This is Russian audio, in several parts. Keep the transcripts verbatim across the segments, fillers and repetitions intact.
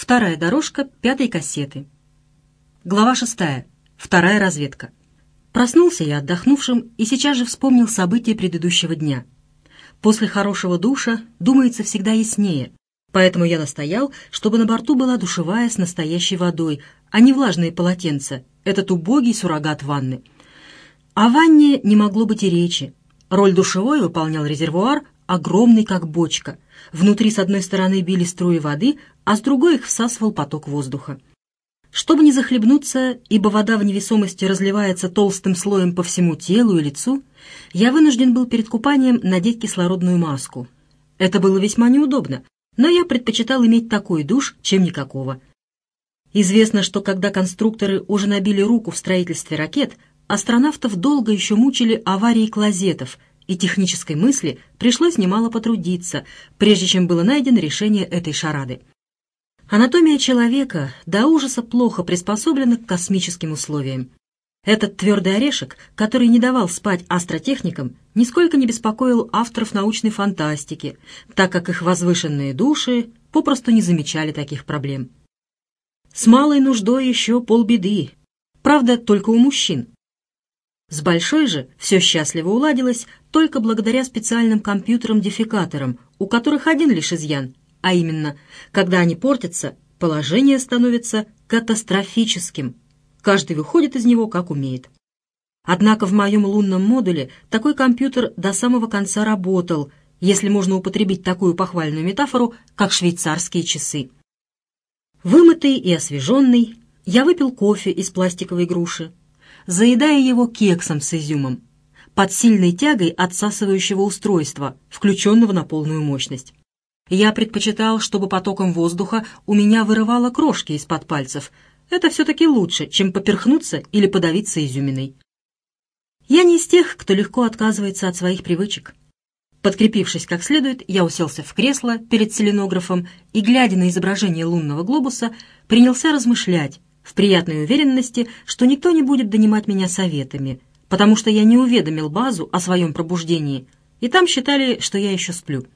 Вторая дорожка пятой кассеты. Глава шестая. Вторая разведка. Проснулся я отдохнувшим и сейчас же вспомнил события предыдущего дня. После хорошего душа думается всегда яснее, поэтому я настоял, чтобы на борту была душевая с настоящей водой, а не влажные полотенца, этот убогий суррогат ванны. О ванне не могло быть и речи. Роль душевой выполнял резервуар, огромный как бочка. Внутри с одной стороны били струи воды, а с другой их всасывал поток воздуха. Чтобы не захлебнуться, ибо вода в невесомости разливается толстым слоем по всему телу и лицу, я вынужден был перед купанием надеть кислородную маску. Это было весьма неудобно, но я предпочитал иметь такой душ, чем никакого. Известно, что когда конструкторы уже набили руку в строительстве ракет, астронавтов долго еще мучили аварии клозетов, и технической мысли пришлось немало потрудиться, прежде чем было найдено решение этой шарады. Анатомия человека до ужаса плохо приспособлена к космическим условиям. Этот твердый орешек, который не давал спать астротехникам, нисколько не беспокоил авторов научной фантастики, так как их возвышенные души попросту не замечали таких проблем. С малой нуждой еще полбеды, правда, только у мужчин. С большой же все счастливо уладилось только благодаря специальным компьютерам-дефекаторам, у которых один лишь изъян, а именно, когда они портятся, положение становится катастрофическим. Каждый выходит из него как умеет. Однако в моем лунном модуле такой компьютер до самого конца работал, если можно употребить такую похвальную метафору, как швейцарские часы. Вымытый и освеженный, я выпил кофе из пластиковой груши, заедая его кексом с изюмом, под сильной тягой отсасывающего устройства, включенного на полную мощность. Я предпочитал, чтобы потоком воздуха у меня вырывало крошки из-под пальцев. Это все-таки лучше, чем поперхнуться или подавиться изюминой. Я не из тех, кто легко отказывается от своих привычек. Подкрепившись как следует, я уселся в кресло перед селенографом и, глядя на изображение лунного глобуса, принялся размышлять, в приятной уверенности, что никто не будет донимать меня советами, потому что я не уведомил базу о своем пробуждении, и там считали, что я еще сплю.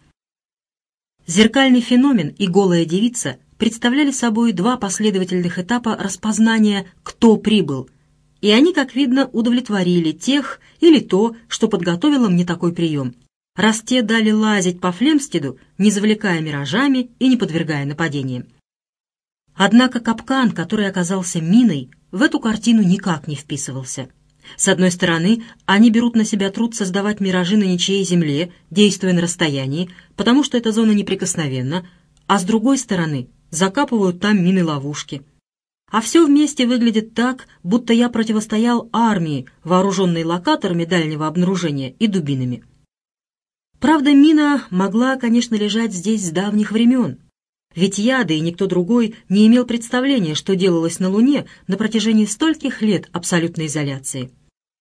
Зеркальный феномен и голая девица представляли собой два последовательных этапа распознания «кто прибыл», и они, как видно, удовлетворили тех или то, что подготовило мне такой прием, раз те дали лазить по Флемстеду, не завлекая миражами и не подвергая нападениям. Однако капкан, который оказался миной, в эту картину никак не вписывался. С одной стороны, они берут на себя труд создавать миражи на ничьей земле, действуя на расстоянии, потому что эта зона неприкосновенна, а с другой стороны, закапывают там мины-ловушки. А все вместе выглядит так, будто я противостоял армии, вооруженной локаторами дальнего обнаружения и дубинами. Правда, мина могла, конечно, лежать здесь с давних времен. Ведь я, да и никто другой, не имел представления, что делалось на Луне на протяжении стольких лет абсолютной изоляции.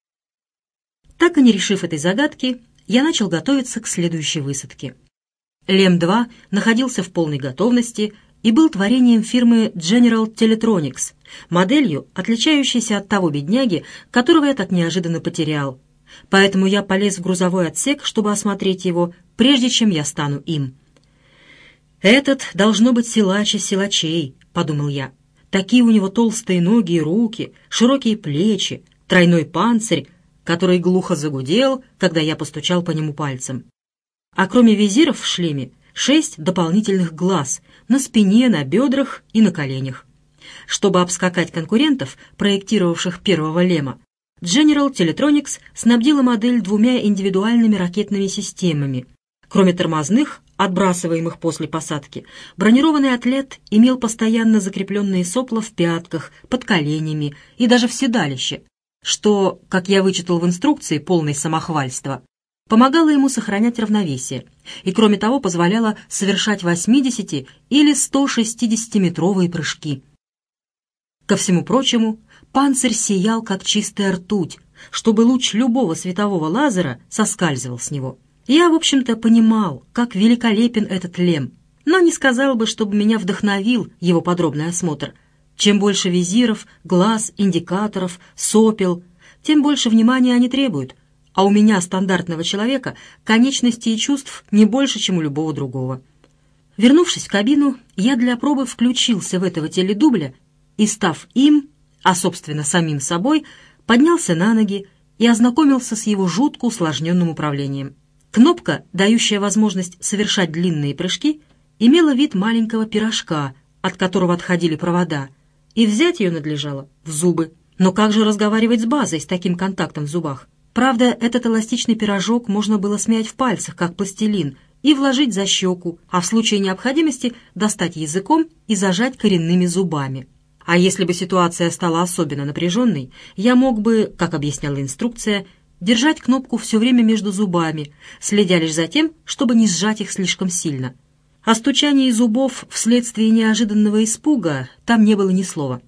Так и не решив этой загадки, я начал готовиться к следующей высадке. Лем два находился в полной готовности и был творением фирмы General Teletronics, моделью, отличающейся от того бедняги, которого я так неожиданно потерял. Поэтому я полез в грузовой отсек, чтобы осмотреть его, прежде чем я стану им. «Этот должно быть силач из силачей», — подумал я. «Такие у него толстые ноги и руки, широкие плечи, тройной панцирь, который глухо загудел, когда я постучал по нему пальцем. А кроме визиров в шлеме, шесть дополнительных глаз на спине, на бедрах и на коленях. Чтобы обскакать конкурентов, проектировавших первого Лема, General Teletronics снабдила модель двумя индивидуальными ракетными системами. Кроме тормозных, отбрасываемых после посадки, бронированный атлет имел постоянно закрепленные сопла в пятках, под коленями и даже в седалище, что, как я вычитал в инструкции полной самохвальства, помогало ему сохранять равновесие и, кроме того, позволяло совершать восьмидесяти- или сто шестидесятиметровые прыжки. Ко всему прочему, панцирь сиял, как чистая ртуть, чтобы луч любого светового лазера соскальзывал с него. Я, в общем-то, понимал, как великолепен этот Лем, но не сказал бы, чтобы меня вдохновил его подробный осмотр. Чем больше визиров, глаз, индикаторов, сопел, тем больше внимания они требуют, а у меня, стандартного человека, конечностей и чувств не больше, чем у любого другого. Вернувшись в кабину, я для пробы включился в этого теледубля и, став им, а, собственно, самим собой, поднялся на ноги и ознакомился с его жутко усложненным управлением. Кнопка, дающая возможность совершать длинные прыжки, имела вид маленького пирожка, от которого отходили провода, и взять ее надлежало в зубы. Но как же разговаривать с базой с таким контактом в зубах? Правда, этот эластичный пирожок можно было смять в пальцах, как пластилин, и вложить за щеку, а в случае необходимости достать языком и зажать коренными зубами. А если бы ситуация стала особенно напряженной, я мог бы, как объясняла инструкция, держать кнопку все время между зубами, следя лишь за тем, чтобы не сжать их слишком сильно. О стучании зубов вследствие неожиданного испуга там не было ни слова.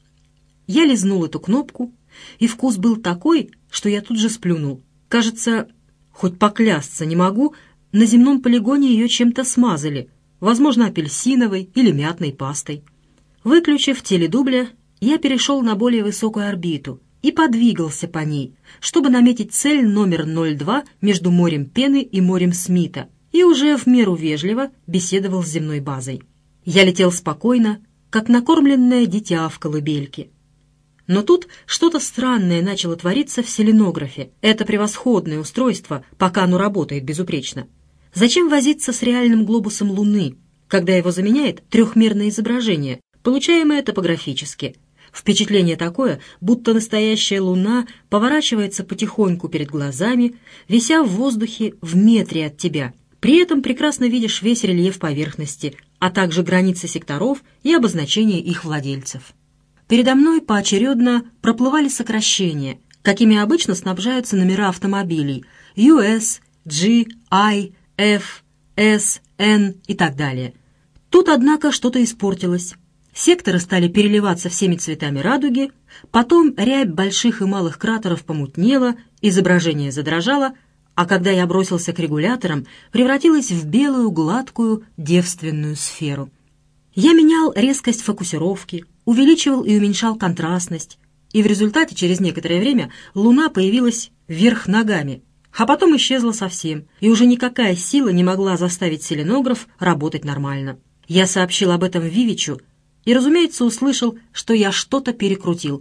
Я лизнул эту кнопку, и вкус был такой, что я тут же сплюнул. Кажется, хоть поклясться не могу, на земном полигоне ее чем-то смазали, возможно, апельсиновой или мятной пастой. Выключив теледубля, я перешел на более высокую орбиту и подвигался по ней, чтобы наметить цель номер ноль два между морем Пены и морем Смита, и уже в меру вежливо беседовал с земной базой. Я летел спокойно, как накормленное дитя в колыбельке. Но тут что-то странное начало твориться в селенографе. Это превосходное устройство, пока оно работает безупречно. Зачем возиться с реальным глобусом Луны, когда его заменяет трехмерное изображение, получаемое топографически? Впечатление такое, будто настоящая Луна поворачивается потихоньку перед глазами, вися в воздухе в метре от тебя. При этом прекрасно видишь весь рельеф поверхности, а также границы секторов и обозначения их владельцев. Передо мной поочередно проплывали сокращения, какими обычно снабжаются номера автомобилей ю эс, джи, ай, эф, эс, эн и так далее. Тут, однако, что-то испортилось. Секторы стали переливаться всеми цветами радуги, потом рябь больших и малых кратеров помутнела, изображение задрожало, а когда я бросился к регуляторам, превратилось в белую, гладкую, девственную сферу. Я менял резкость фокусировки, увеличивал и уменьшал контрастность, и в результате через некоторое время Луна появилась вверх ногами, а потом исчезла совсем, и уже никакая сила не могла заставить селенограф работать нормально. Я сообщил об этом Вивичу и, разумеется, услышал, что я что-то перекрутил.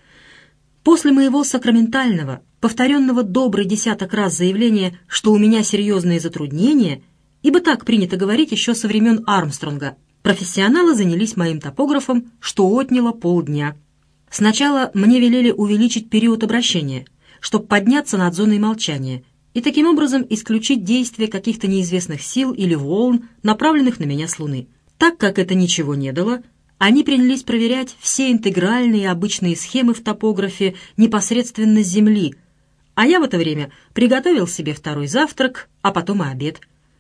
После моего сакраментального, повторенного добрый десяток раз заявления, что у меня серьезные затруднения, ибо так принято говорить еще со времен Армстронга, профессионалы занялись моим топографом, что отняло полдня. Сначала мне велели увеличить период обращения, чтобы подняться над зоной молчания, и таким образом исключить действие каких-то неизвестных сил или волн, направленных на меня с Луны. Так как это ничего не дало, они принялись проверять все интегральные и обычные схемы в топографе непосредственно с Земли, а я в это время приготовил себе второй завтрак, а потом и обед.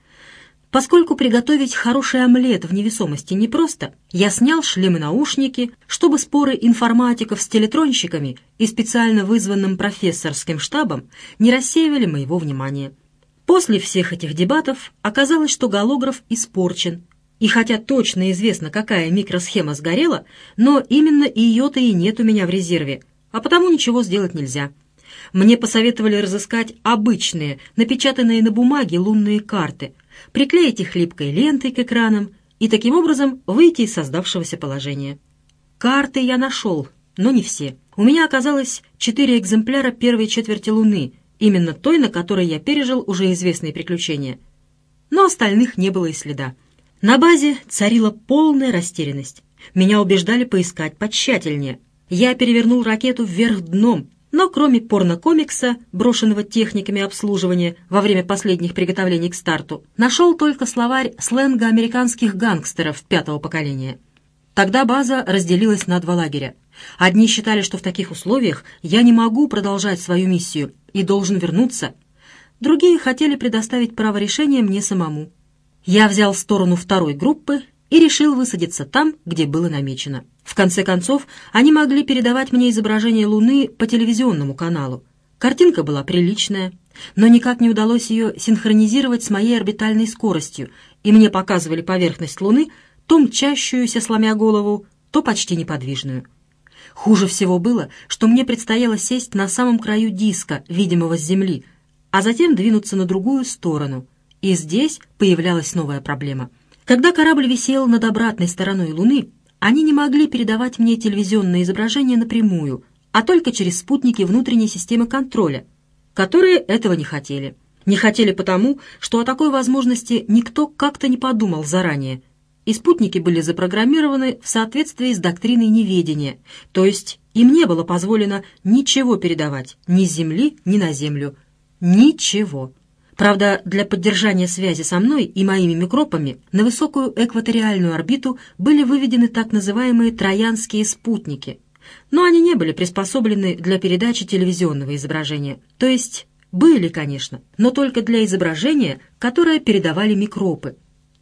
Поскольку приготовить хороший омлет в невесомости непросто, я снял шлемы-наушники, чтобы споры информатиков с телетронщиками и специально вызванным профессорским штабом не рассеивали моего внимания. После всех этих дебатов оказалось, что голограф испорчен, и хотя точно известно, какая микросхема сгорела, но именно ее-то и нет у меня в резерве, а потому ничего сделать нельзя. Мне посоветовали разыскать обычные, напечатанные на бумаге лунные карты, приклеить их липкой лентой к экранам и таким образом выйти из создавшегося положения. Карты я нашел, но не все. У меня оказалось четыре экземпляра первой четверти Луны, именно той, на которой я пережил уже известные приключения. Но остальных не было и следа. На базе царила полная растерянность. Меня убеждали поискать потщательнее. Я перевернул ракету вверх дном, но кроме порнокомикса, брошенного техниками обслуживания во время последних приготовлений к старту, нашел только словарь сленга американских гангстеров пятого поколения. Тогда база разделилась на два лагеря. Одни считали, что в таких условиях я не могу продолжать свою миссию и должен вернуться. Другие хотели предоставить право решения мне самому. Я взял сторону второй группы и решил высадиться там, где было намечено. В конце концов, они могли передавать мне изображение Луны по телевизионному каналу. Картинка была приличная, но никак не удалось ее синхронизировать с моей орбитальной скоростью, и мне показывали поверхность Луны, то мчащуюся, сломя голову, то почти неподвижную. Хуже всего было, что мне предстояло сесть на самом краю диска, видимого с Земли, а затем двинуться на другую сторону, и здесь появлялась новая проблема — Когда корабль висел над обратной стороной Луны, они не могли передавать мне телевизионное изображение напрямую, а только через спутники внутренней системы контроля, которые этого не хотели. Не хотели потому, что о такой возможности никто как-то не подумал заранее, и спутники были запрограммированы в соответствии с доктриной неведения, то есть им не было позволено ничего передавать ни с Земли, ни на Землю. Ничего. Правда, для поддержания связи со мной и моими микробами на высокую экваториальную орбиту были выведены так называемые троянские спутники, но они не были приспособлены для передачи телевизионного изображения, то есть были, конечно, но только для изображения, которое передавали микробы.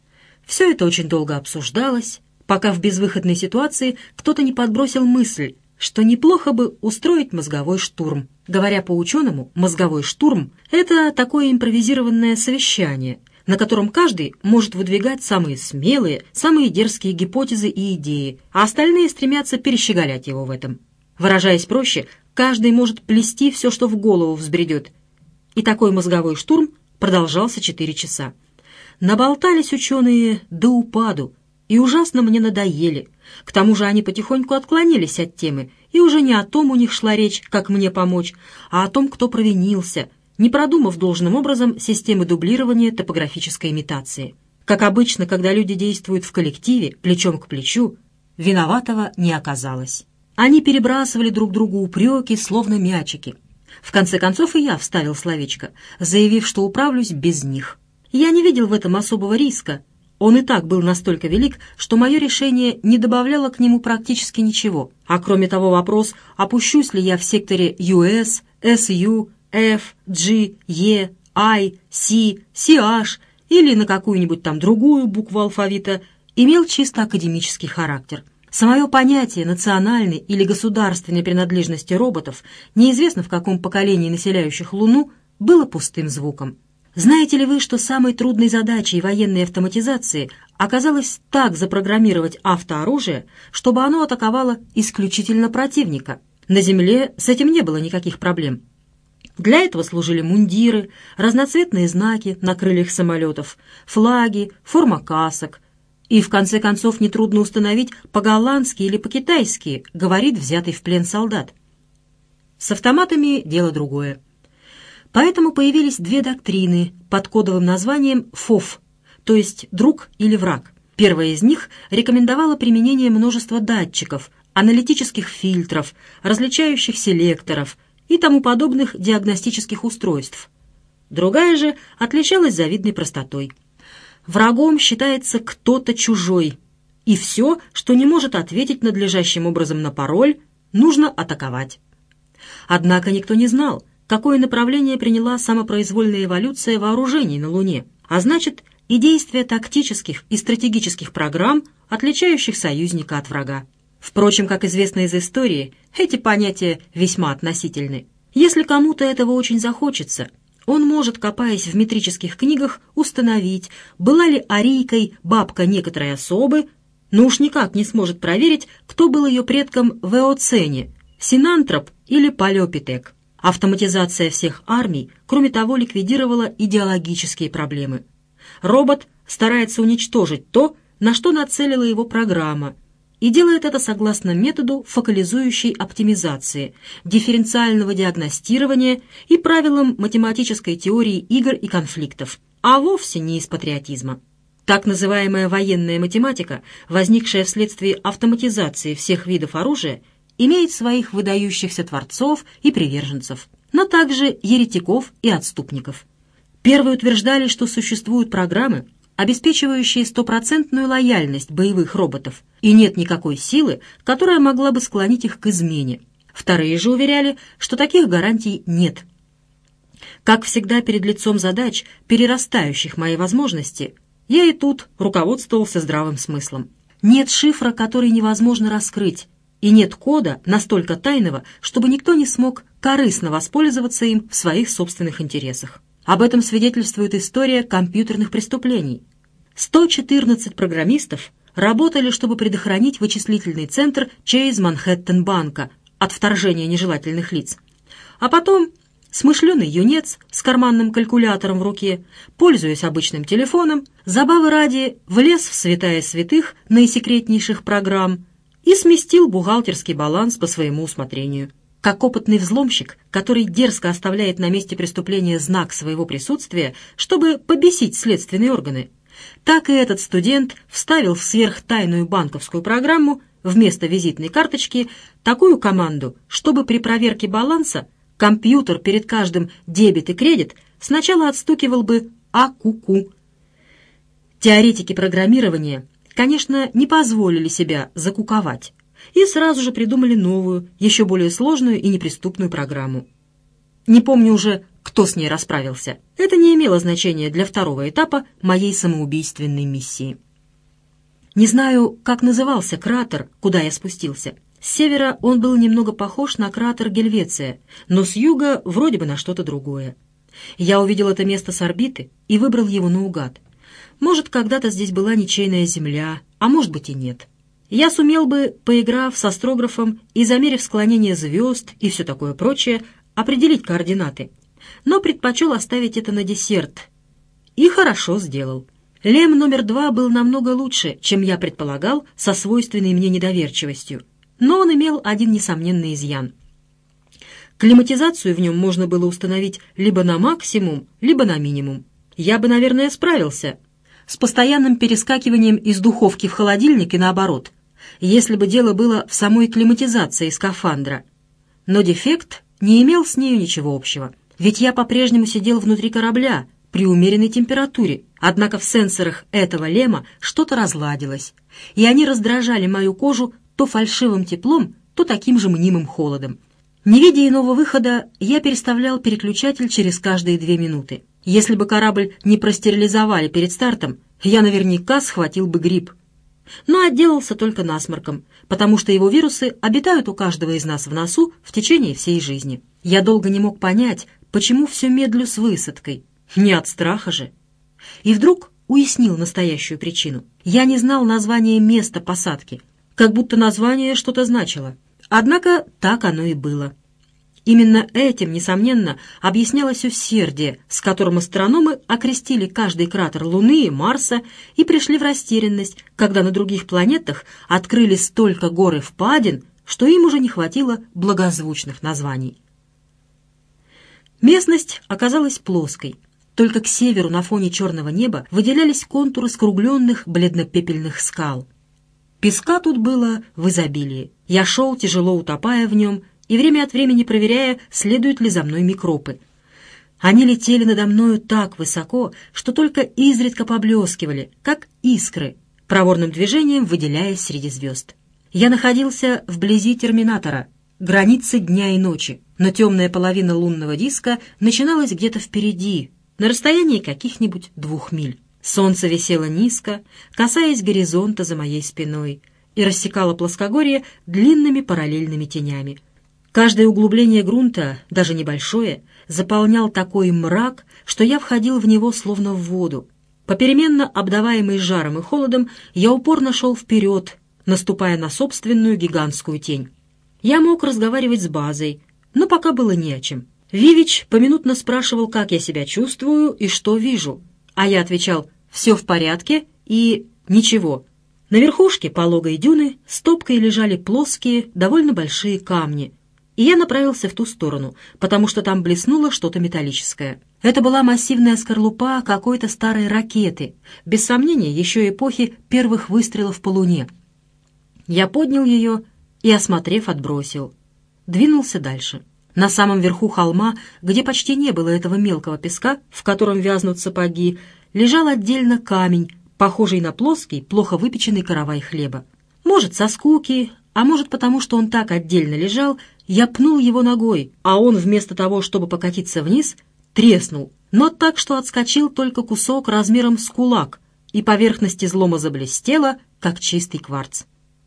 Все это очень долго обсуждалось, пока в безвыходной ситуации кто-то не подбросил мысль, что неплохо бы устроить мозговой штурм. Говоря по-ученому, мозговой штурм — это такое импровизированное совещание, на котором каждый может выдвигать самые смелые, самые дерзкие гипотезы и идеи, а остальные стремятся перещеголять его в этом. Выражаясь проще, каждый может плести все, что в голову взбредет. И такой мозговой штурм продолжался четыре часа. Наболтались ученые до упаду и ужасно мне надоели. К тому же они потихоньку отклонились от темы, и уже не о том у них шла речь, как мне помочь, а о том, кто провинился, не продумав должным образом системы дублирования топографической имитации. Как обычно, когда люди действуют в коллективе, плечом к плечу, виноватого не оказалось. Они перебрасывали друг другу упреки, словно мячики. В конце концов и я вставил словечко, заявив, что управлюсь без них. Я не видел в этом особого риска. Он и так был настолько велик, что мое решение не добавляло к нему практически ничего. А кроме того, вопрос, опущусь ли я в секторе ю эс, эс ю, F, G, E, I, C, си эйч или на какую-нибудь там другую букву алфавита, имел чисто академический характер. Самое понятие национальной или государственной принадлежности роботов, неизвестно в каком поколении населяющих Луну, было пустым звуком. Знаете ли вы, что самой трудной задачей военной автоматизации оказалось так запрограммировать автооружие, чтобы оно атаковало исключительно противника? На Земле с этим не было никаких проблем. Для этого служили мундиры, разноцветные знаки на крыльях самолетов, флаги, форма касок. И в конце концов нетрудно установить, по-голландски или по-китайски говорит взятый в плен солдат. С автоматами дело другое. Поэтому появились две доктрины под кодовым названием ФОВ, то есть «друг» или «враг». Первая из них рекомендовала применение множества датчиков, аналитических фильтров, различающих селекторов и тому подобных диагностических устройств. Другая же отличалась завидной простотой. Врагом считается кто-то чужой, и все, что не может ответить надлежащим образом на пароль, нужно атаковать. Однако никто не знал, какое направление приняла самопроизвольная эволюция вооружений на Луне, а значит и действия тактических и стратегических программ, отличающих союзника от врага. Впрочем, как известно из истории, эти понятия весьма относительны. Если кому-то этого очень захочется, он может, копаясь в метрических книгах, установить, была ли арийкой бабка некоторой особы, но уж никак не сможет проверить, кто был ее предком в Эоцене, синантроп или палеопитек. Автоматизация всех армий, кроме того, ликвидировала идеологические проблемы. Робот старается уничтожить то, на что нацелила его программа, и делает это согласно методу фокализующей оптимизации, дифференциального диагностирования и правилам математической теории игр и конфликтов, а вовсе не из патриотизма. Так называемая военная математика, возникшая вследствие автоматизации всех видов оружия, имеет своих выдающихся творцов и приверженцев, но также еретиков и отступников. Первые утверждали, что существуют программы, обеспечивающие стопроцентную лояльность боевых роботов, и нет никакой силы, которая могла бы склонить их к измене. Вторые же уверяли, что таких гарантий нет. Как всегда перед лицом задач, перерастающих мои возможности, я и тут руководствовался здравым смыслом. Нет шифра, который невозможно раскрыть, и нет кода настолько тайного, чтобы никто не смог корыстно воспользоваться им в своих собственных интересах. Об этом свидетельствует история компьютерных преступлений. сто четырнадцать программистов работали, чтобы предохранить вычислительный центр Чейз Манхэттен банка от вторжения нежелательных лиц. А потом Смышленый юнец с карманным калькулятором в руке, пользуясь обычным телефоном, забавы ради влез в святая святых наисекретнейших программ и сместил бухгалтерский баланс по своему усмотрению. Как опытный взломщик, который дерзко оставляет на месте преступления знак своего присутствия, чтобы побесить следственные органы, так и этот студент вставил в сверхтайную банковскую программу вместо визитной карточки такую команду, чтобы при проверке баланса компьютер перед каждым дебет и кредит сначала отстукивал бы «а-ку-ку». Теоретики программирования, конечно, не позволили себя закуковать и сразу же придумали новую, еще более сложную и неприступную программу. Не помню уже, кто с ней расправился. Это не имело значения для второго этапа моей самоубийственной миссии. Не знаю, как назывался кратер, куда я спустился. С севера он был немного похож на кратер Гельвеция, но с юга вроде бы на что-то другое. Я увидел это место с орбиты и выбрал его наугад. Может, когда-то здесь была ничейная земля, а может быть и нет. Я сумел бы, поиграв с астрографом и замерив склонение звезд и все такое прочее, определить координаты, но предпочел оставить это на десерт. И хорошо сделал. Лем номер два был намного лучше, чем я предполагал, со свойственной мне недоверчивостью. Но он имел один несомненный изъян. Климатизацию в нем можно было установить либо на максимум, либо на минимум. Я бы, наверное, справился с постоянным перескакиванием из духовки в холодильник и наоборот, если бы дело было в самой климатизации скафандра. Но дефект не имел с нею ничего общего, ведь я по-прежнему сидел внутри корабля при умеренной температуре, однако в сенсорах этого лема что-то разладилось, и они раздражали мою кожу то фальшивым теплом, то таким же мнимым холодом. Не видя иного выхода, я переставлял переключатель через каждые две минуты. Если бы корабль не простерилизовали перед стартом, я наверняка схватил бы грипп. Но отделался только насморком, потому что его вирусы обитают у каждого из нас в носу в течение всей жизни. Я долго не мог понять, почему все медлю с высадкой. Не от страха же. И вдруг уяснил настоящую причину. Я не знал названия места посадки, как будто название что-то значило. Однако так оно и было. Именно этим, несомненно, объяснялось усердие, с которым астрономы окрестили каждый кратер Луны и Марса и пришли в растерянность, когда на других планетах открыли столько гор и впадин, что им уже не хватило благозвучных названий. Местность оказалась плоской. Только к северу на фоне черного неба выделялись контуры скругленных бледно-пепельных скал. Песка тут было в изобилии. Я шел, тяжело утопая в нем, и время от времени проверяя, следуют ли за мной микробы. Они летели надо мною так высоко, что только изредка поблескивали, как искры, проворным движением выделяясь среди звезд. Я находился вблизи терминатора, границы дня и ночи, но темная половина лунного диска начиналась где-то впереди, на расстоянии каких-нибудь двух миль. Солнце висело низко, касаясь горизонта за моей спиной, и рассекало плоскогорье длинными параллельными тенями. Каждое углубление грунта, даже небольшое, заполнял такой мрак, что я входил в него словно в воду. Попеременно обдаваемый жаром и холодом, я упорно шел вперед, наступая на собственную гигантскую тень. Я мог разговаривать с базой, но пока было не о чем. Вивич поминутно спрашивал, как я себя чувствую и что вижу, а я отвечал «все в порядке» и «ничего». На верхушке пологой дюны стопкой лежали плоские, довольно большие камни, и я направился в ту сторону, потому что там блеснуло что-то металлическое. Это была массивная скорлупа какой-то старой ракеты, без сомнения, еще эпохи первых выстрелов по Луне. Я поднял ее и, осмотрев, отбросил. Двинулся дальше. На самом верху холма, где почти не было этого мелкого песка, в котором вязнут сапоги, лежал отдельно камень, похожий на плоский, плохо выпеченный каравай хлеба. Может, со скуки, а может, потому что он так отдельно лежал, я пнул его ногой, а он вместо того, чтобы покатиться вниз, треснул, но так, что отскочил только кусок размером с кулак, и поверхность излома заблестела, как чистый кварц.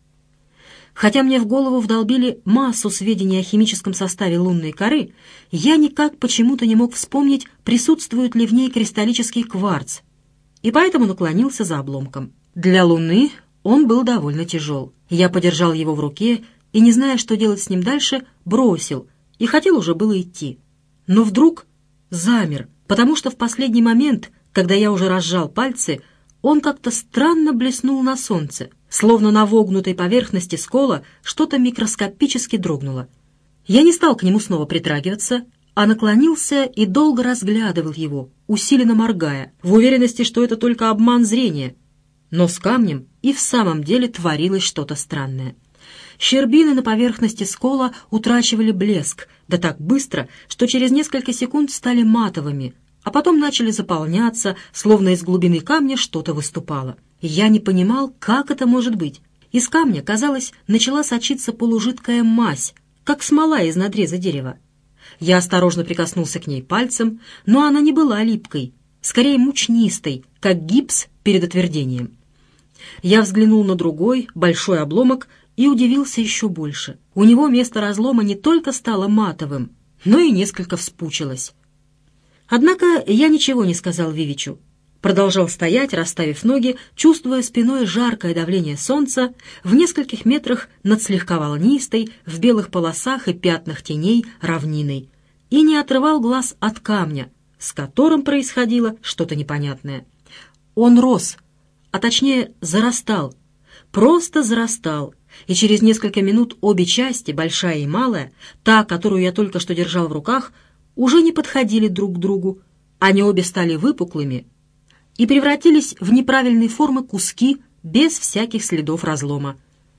Хотя мне в голову вдолбили массу сведений о химическом составе лунной коры, я никак почему-то не мог вспомнить, присутствует ли в ней кристаллический кварц, и поэтому наклонился за обломком. Для Луны он был довольно тяжел. Я подержал его в руке и, не зная, что делать с ним дальше, бросил и хотел уже было идти. но вдруг замер, потому что в последний момент, когда я уже разжал пальцы, он как-то странно блеснул на солнце, словно на вогнутой поверхности скола что-то микроскопически дрогнуло. Я не стал к нему снова притрагиваться, а наклонился и долго разглядывал его, усиленно моргая, в уверенности, что это только обман зрения. Но с камнем и в самом деле творилось что-то странное. Щербины на поверхности скола утрачивали блеск, да так быстро, что через несколько секунд стали матовыми, а потом начали заполняться, словно из глубины камня что-то выступало. Я не понимал, как это может быть. Из камня, казалось, начала сочиться полужидкая мазь, как смола из надреза дерева. Я осторожно прикоснулся к ней пальцем, но она не была липкой, скорее мучнистой, как гипс перед отвердением. Я взглянул на другой, большой обломок и удивился еще больше. У него место разлома не только стало матовым, но и несколько вспучилось. Однако я ничего не сказал Вивичу. Продолжал стоять, расставив ноги, чувствуя спиной жаркое давление солнца в нескольких метрах над слегка волнистой, в белых полосах и пятнах теней равниной, и не отрывал глаз от камня, с которым происходило что-то непонятное. Он рос, а точнее зарастал, просто зарастал, и через несколько минут обе части, большая и малая, та, которую я только что держал в руках, уже не подходили друг к другу, они обе стали выпуклыми и превратились в неправильной формы куски без всяких следов разлома.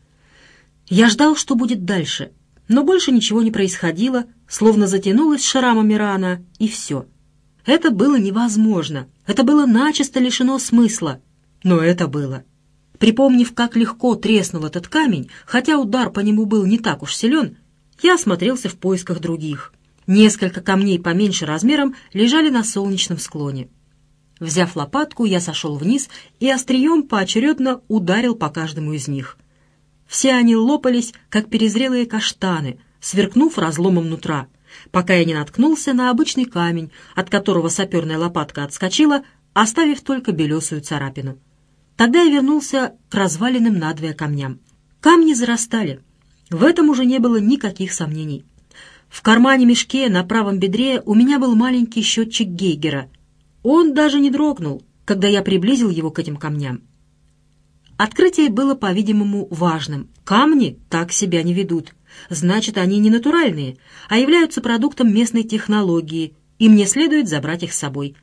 Я ждал, что будет дальше, но больше ничего не происходило, словно затянулась шрамами рана, и все. Это было невозможно, это было начисто лишено смысла, но это было. Припомнив, как легко треснул этот камень, хотя удар по нему был не так уж силен, я осмотрелся в поисках других. Несколько камней поменьше размером лежали на солнечном склоне. Взяв лопатку, я сошел вниз и острием поочередно ударил по каждому из них. Все они лопались, как перезрелые каштаны, сверкнув разломом нутра, пока я не наткнулся на обычный камень, от которого саперная лопатка отскочила, оставив только белесую царапину. Тогда я вернулся к разваленным надвое камням. Камни зарастали. В этом уже не было никаких сомнений. В кармане-мешке на правом бедре у меня был маленький счетчик Гейгера. Он даже не дрогнул, когда я приблизил его к этим камням. Открытие было, по-видимому, важным. Камни так себя не ведут. Значит, они не натуральные, а являются продуктом местной технологии, и мне следует забрать их с собой.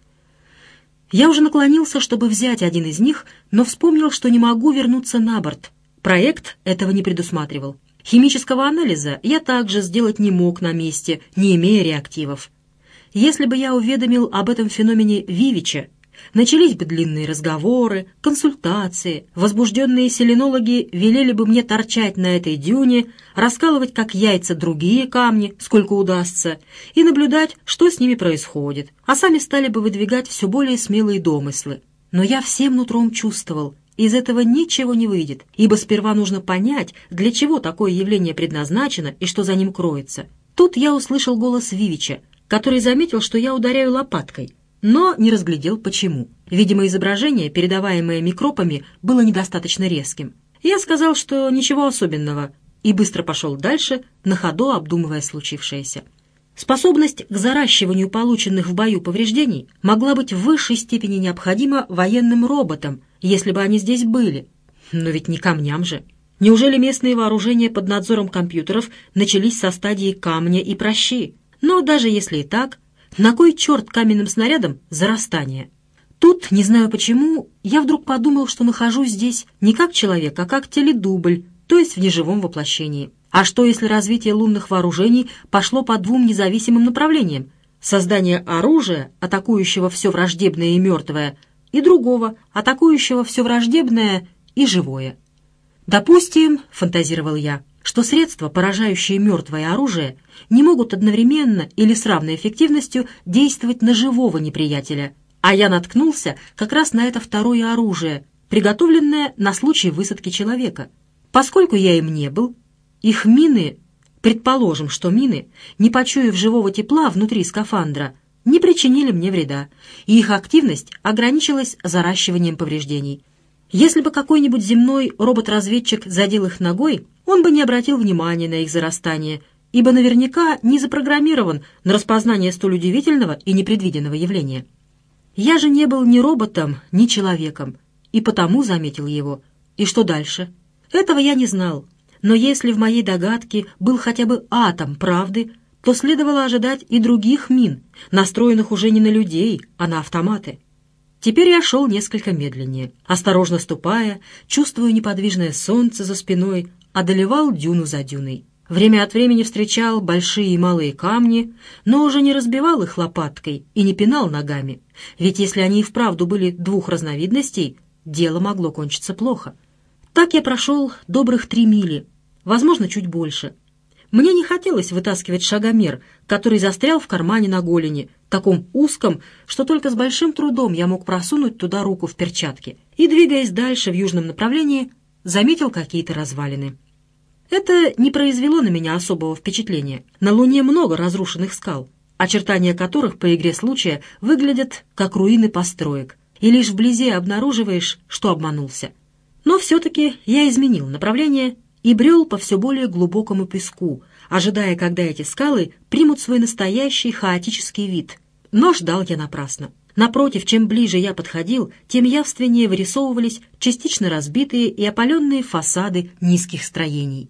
Я уже наклонился, чтобы взять один из них, но вспомнил, что не могу вернуться на борт. Проект этого не предусматривал. Химического анализа я также сделать не мог на месте, не имея реактивов. Если бы я уведомил об этом феномене Вивича, начались бы длинные разговоры, консультации, возбужденные селенологи велели бы мне торчать на этой дюне, раскалывать как яйца другие камни, сколько удастся, и наблюдать, что с ними происходит, а сами стали бы выдвигать все более смелые домыслы. Но я всем нутром чувствовал, из этого ничего не выйдет, ибо сперва нужно понять, для чего такое явление предназначено и что за ним кроется. Тут я услышал голос Вивича, который заметил, что я ударяю лопаткой, но не разглядел почему. Видимо, изображение, передаваемое микропами, было недостаточно резким. Я сказал, что ничего особенного, и быстро пошел дальше, на ходу обдумывая случившееся. Способность к заращиванию полученных в бою повреждений могла быть в высшей степени необходима военным роботам, если бы они здесь были. Но ведь не камням же. Неужели местные вооружения под надзором компьютеров начались со стадии камня и пращи? Но даже если и так, на кой черт каменным снарядом зарастание? Тут, не знаю почему, я вдруг подумал, что нахожусь здесь не как человек, а как теледубль, то есть в неживом воплощении. А что, если развитие лунных вооружений пошло по двум независимым направлениям? Создание оружия, атакующего все враждебное и мертвое, и другого, атакующего все враждебное и живое. «Допустим, — фантазировал я, — что средства, поражающие мертвое оружие, не могут одновременно или с равной эффективностью действовать на живого неприятеля, а я наткнулся как раз на это второе оружие, приготовленное на случай высадки человека. Поскольку я им не был, их мины, предположим, что мины, не почуяв живого тепла внутри скафандра, не причинили мне вреда, и их активность ограничилась заращиванием повреждений. Если бы какой-нибудь земной робот-разведчик задел их ногой, он бы не обратил внимания на их зарастание ибо наверняка не запрограммирован на распознание столь удивительного и непредвиденного явления. Я же не был ни роботом, ни человеком, и потому заметил его. И что дальше? Этого я не знал, но если в моей догадке был хотя бы атом правды, то следовало ожидать и других мин, настроенных уже не на людей, а на автоматы. Теперь я шел несколько медленнее, осторожно ступая, чувствуя неподвижное солнце за спиной, одолевал дюну за дюной. Время от времени встречал большие и малые камни, но уже не разбивал их лопаткой и не пинал ногами, ведь если они и вправду были двух разновидностей, дело могло кончиться плохо. Так я прошел добрых три мили, возможно, чуть больше. Мне не хотелось вытаскивать шагомер, который застрял в кармане на голени, таком узком, что только с большим трудом я мог просунуть туда руку в перчатке, и, двигаясь дальше в южном направлении, заметил какие-то развалины. Это не произвело на меня особого впечатления. На Луне много разрушенных скал, очертания которых по игре случая выглядят как руины построек, и лишь вблизи обнаруживаешь, что обманулся. Но все-таки я изменил направление и брел по все более глубокому песку, ожидая, когда эти скалы примут свой настоящий хаотический вид. Но ждал я напрасно. Напротив, чем ближе я подходил, тем явственнее вырисовывались частично разбитые и опаленные фасады низких строений.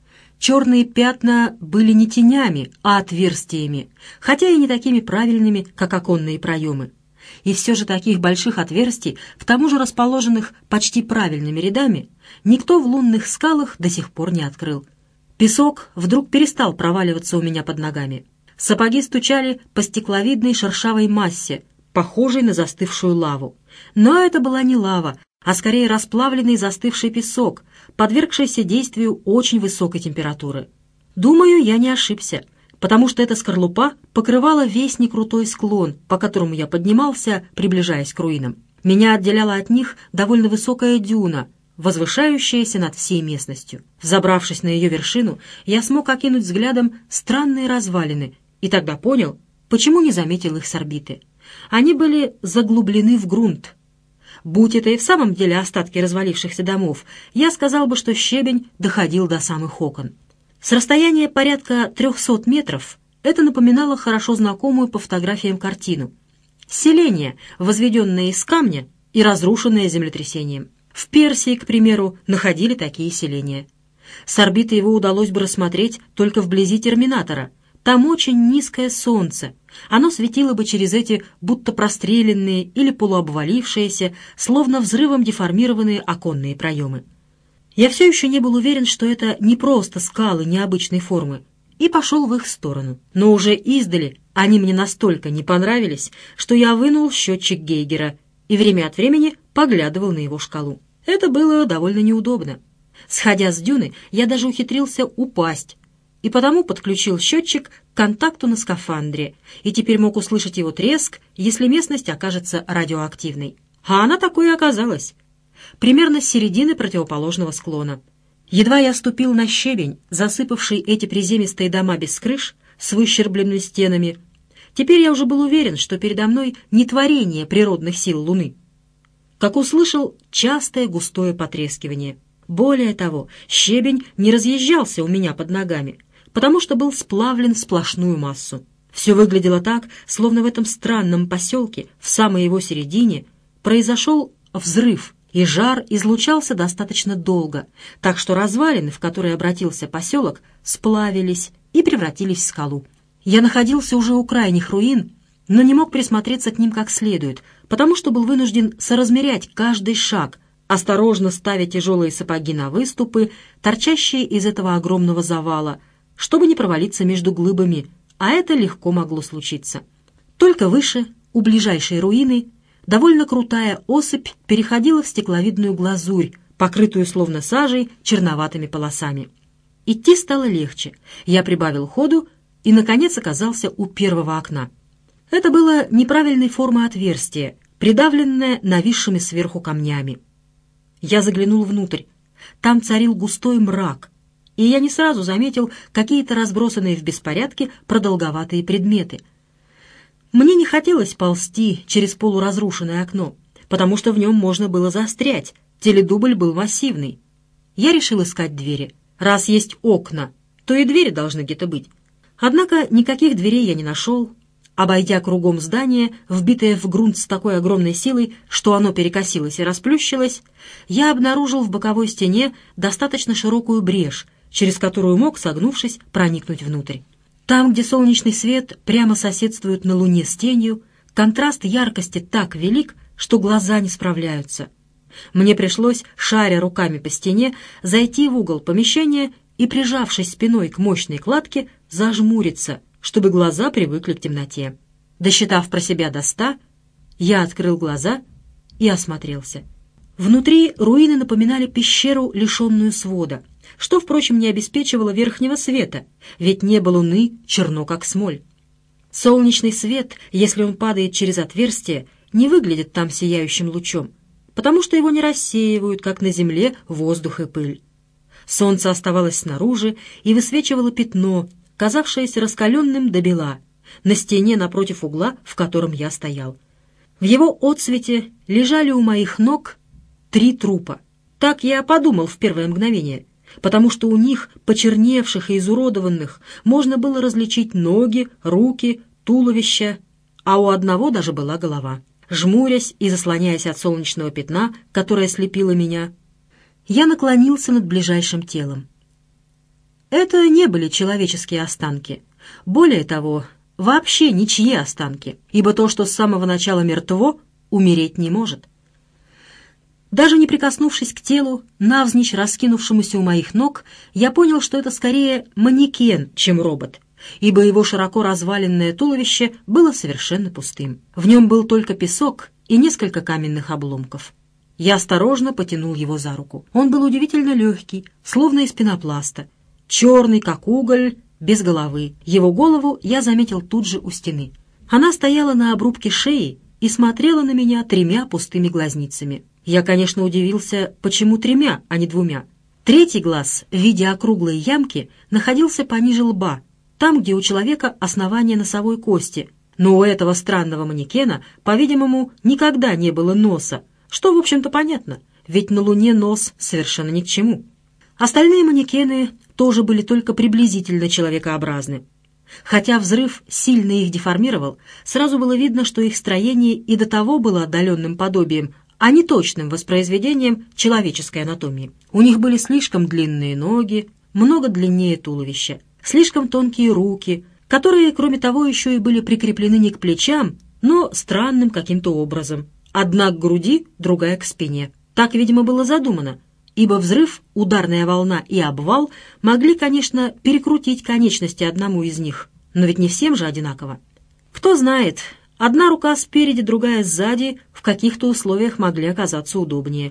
Черные пятна были не тенями, а отверстиями, хотя и не такими правильными, как оконные проемы. И все же таких больших отверстий, к тому же расположенных почти правильными рядами, никто в лунных скалах до сих пор не открыл. Песок вдруг перестал проваливаться у меня под ногами. Сапоги стучали по стекловидной шершавой массе, похожей на застывшую лаву. Но это была не лава, а скорее расплавленный застывший песок, подвергшийся действию очень высокой температуры. Думаю, я не ошибся, потому что эта скорлупа покрывала весь некрутой склон, по которому я поднимался, приближаясь к руинам. Меня отделяла от них довольно высокая дюна, возвышающаяся над всей местностью. Взобравшись на ее вершину, я смог окинуть взглядом странные развалины, и тогда понял, почему не заметил их с орбиты. Они были заглублены в грунт. Будь это и в самом деле остатки развалившихся домов, я сказал бы, что щебень доходил до самых окон. С расстояния порядка трехсот метров это напоминало хорошо знакомую по фотографиям картину. Селение, возведенное из камня и разрушенное землетрясением. В Персии, к примеру, находили такие селения. С орбиты его удалось бы рассмотреть только вблизи терминатора. Там очень низкое солнце. Оно светило бы через эти будто простреленные или полуобвалившиеся, словно взрывом деформированные оконные проемы. Я все еще не был уверен, что это не просто скалы необычной формы, и пошел в их сторону. Но уже издали они мне настолько не понравились, что я вынул счетчик Гейгера и время от времени поглядывал на его шкалу. Это было довольно неудобно. Сходя с дюны, я даже ухитрился упасть, и потому подключил счетчик к контакту на скафандре, и теперь мог услышать его треск, если местность окажется радиоактивной. А она такой и оказалась. Примерно с середины противоположного склона. Едва я ступил на щебень, засыпавший эти приземистые дома без крыш, с выщербленными стенами, теперь я уже был уверен, что передо мной не творение природных сил Луны, как услышал частое густое потрескивание. Более того, щебень не разъезжался у меня под ногами, потому что был сплавлен в сплошную массу. Все выглядело так, словно в этом странном поселке, в самой его середине, произошел взрыв, и жар излучался достаточно долго, так что развалины, в которые обратился поселок, сплавились и превратились в скалу. Я находился уже у крайних руин, но не мог присмотреться к ним как следует, потому что был вынужден соразмерять каждый шаг, осторожно ставя тяжелые сапоги на выступы, торчащие из этого огромного завала, чтобы не провалиться между глыбами, а это легко могло случиться. Только выше, у ближайшей руины, довольно крутая осыпь переходила в стекловидную глазурь, покрытую словно сажей черноватыми полосами. Идти стало легче. Я прибавил ходу и, наконец, оказался у первого окна. Это было неправильной формы отверстие, придавленное нависшими сверху камнями. Я заглянул внутрь. Там царил густой мрак, и я не сразу заметил какие-то разбросанные в беспорядке продолговатые предметы. Мне не хотелось ползти через полуразрушенное окно, потому что в нем можно было застрять, теледубль был массивный. Я решил искать двери. Раз есть окна, то и двери должны где-то быть. Однако никаких дверей я не нашел. Обойдя кругом здание, вбитое в грунт с такой огромной силой, что оно перекосилось и расплющилось, я обнаружил в боковой стене достаточно широкую брешь, через которую мог, согнувшись, проникнуть внутрь. Там, где солнечный свет прямо соседствует на луне с тенью, контраст яркости так велик, что глаза не справляются. Мне пришлось, шаря руками по стене, зайти в угол помещения и, прижавшись спиной к мощной кладке, зажмуриться, чтобы глаза привыкли к темноте. Досчитав про себя до ста, я открыл глаза и осмотрелся. Внутри руины напоминали пещеру, лишенную свода, что, впрочем, не обеспечивало верхнего света, ведь небо луны черно, как смоль. Солнечный свет, если он падает через отверстие, не выглядит там сияющим лучом, потому что его не рассеивают, как на земле, воздух и пыль. Солнце оставалось снаружи и высвечивало пятно, казавшееся раскаленным до бела, на стене напротив угла, в котором я стоял. В его отсвете лежали у моих ног три трупа. Так я подумал в первое мгновение, потому что у них, почерневших и изуродованных, можно было различить ноги, руки, туловища, а у одного даже была голова. Жмурясь и заслоняясь от солнечного пятна, которое слепило меня, я наклонился над ближайшим телом. Это не были человеческие останки. Более того, вообще ничьи останки, ибо то, что с самого начала мертво, умереть не может. Даже не прикоснувшись к телу, навзничь раскинувшемуся у моих ног, я понял, что это скорее манекен, чем робот, ибо его широко разваленное туловище было совершенно пустым. В нем был только песок и несколько каменных обломков. Я осторожно потянул его за руку. Он был удивительно легкий, словно из пенопласта, черный, как уголь, без головы. Его голову я заметил тут же у стены. Она стояла на обрубке шеи и смотрела на меня тремя пустыми глазницами. Я, конечно, удивился, почему тремя, а не двумя. Третий глаз, в виде округлой ямки, находился пониже лба, там, где у человека основание носовой кости, но у этого странного манекена, по-видимому, никогда не было носа, что, в общем-то, понятно, ведь на Луне нос совершенно ни к чему. Остальные манекены тоже были только приблизительно человекообразны. Хотя взрыв сильно их деформировал, сразу было видно, что их строение и до того было отдаленным подобием, а не точным воспроизведением человеческой анатомии. У них были слишком длинные ноги, много длиннее туловища, слишком тонкие руки, которые, кроме того, еще и были прикреплены не к плечам, но странным каким-то образом. Одна к груди, другая к спине. Так, видимо, было задумано, ибо взрыв, ударная волна и обвал могли, конечно, перекрутить конечности одному из них, но ведь не всем же одинаково. Кто знает, одна рука спереди, другая сзади в каких-то условиях могли оказаться удобнее.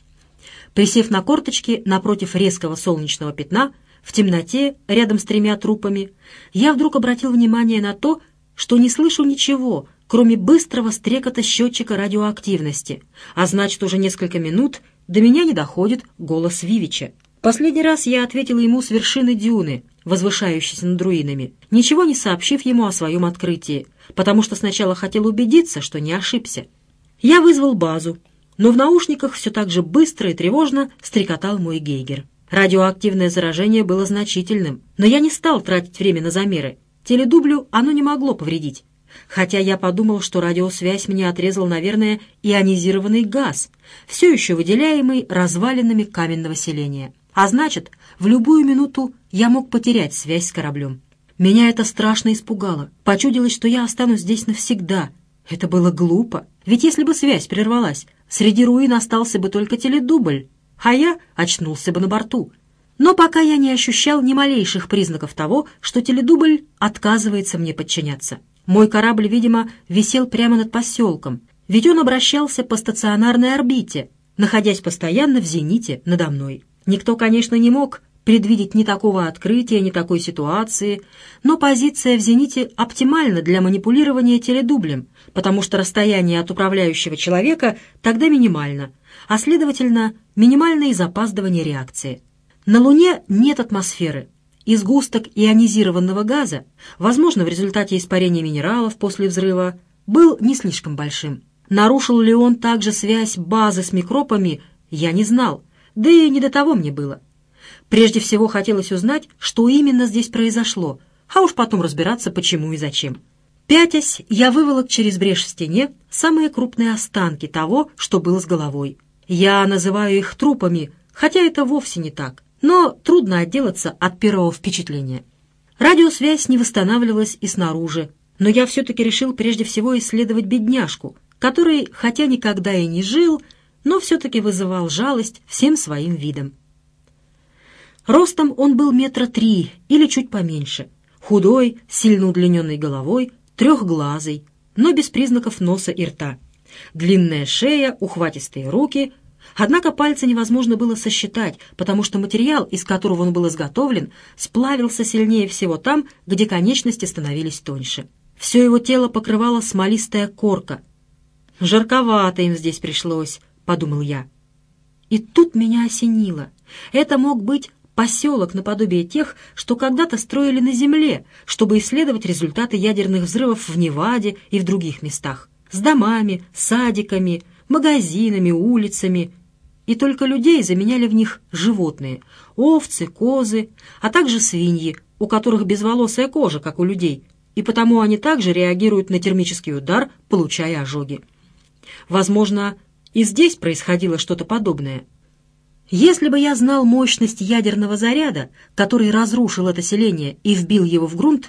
Присев на корточки напротив резкого солнечного пятна, в темноте, рядом с тремя трупами, я вдруг обратил внимание на то, что не слышу ничего, кроме быстрого стрекота счетчика радиоактивности, а значит, уже несколько минут до меня не доходит голос Вивича. Последний раз я ответил ему с вершины дюны, возвышающейся над руинами, ничего не сообщив ему о своем открытии, потому что сначала хотел убедиться, что не ошибся. Я вызвал базу, но в наушниках все так же быстро и тревожно стрекотал мой гейгер. Радиоактивное заражение было значительным, но я не стал тратить время на замеры. Теледублю оно не могло повредить. Хотя я подумал, что радиосвязь мне отрезал, наверное, ионизированный газ, все еще выделяемый развалинами каменного селения. А значит, в любую минуту я мог потерять связь с кораблем. Меня это страшно испугало. Почудилось, что я останусь здесь навсегда. Это было глупо, ведь если бы связь прервалась, среди руин остался бы только теледубль, а я очнулся бы на борту. Но пока я не ощущал ни малейших признаков того, что теледубль отказывается мне подчиняться. Мой корабль, видимо, висел прямо над поселком, ведь он обращался по стационарной орбите, находясь постоянно в зените надо мной. Никто, конечно, не мог предвидеть ни такого открытия, ни такой ситуации, но позиция в зените оптимальна для манипулирования теледублем, потому что расстояние от управляющего человека тогда минимально, а, следовательно, минимальное и запаздывание реакции. На Луне нет атмосферы, и сгусток ионизированного газа, возможно, в результате испарения минералов после взрыва, был не слишком большим. Нарушил ли он также связь базы с микробами, я не знал, да и не до того мне было. Прежде всего хотелось узнать, что именно здесь произошло, а уж потом разбираться, почему и зачем. Пятясь, я выволок через брешь в стене самые крупные останки того, что было с головой. Я называю их трупами, хотя это вовсе не так, но трудно отделаться от первого впечатления. Радиосвязь не восстанавливалась и снаружи, но я все-таки решил прежде всего исследовать бедняжку, который, хотя никогда и не жил, но все-таки вызывал жалость всем своим видом. Ростом он был метра три или чуть поменьше, худой, сильно удлиненной головой, трехглазый, но без признаков носа и рта. Длинная шея, ухватистые руки. Однако пальцы невозможно было сосчитать, потому что материал, из которого он был изготовлен, сплавился сильнее всего там, где конечности становились тоньше. Все его тело покрывала смолистая корка. «Жарковато им здесь пришлось», — подумал я. И тут меня осенило. Это мог быть поселок наподобие тех, что когда-то строили на Земле, чтобы исследовать результаты ядерных взрывов в Неваде и в других местах, с домами, садиками, магазинами, улицами. И только людей заменяли в них животные — овцы, козы, а также свиньи, у которых безволосая кожа, как у людей, и потому они также реагируют на термический удар, получая ожоги. Возможно, и здесь происходило что-то подобное. Если бы я знал мощность ядерного заряда, который разрушил это селение и вбил его в грунт,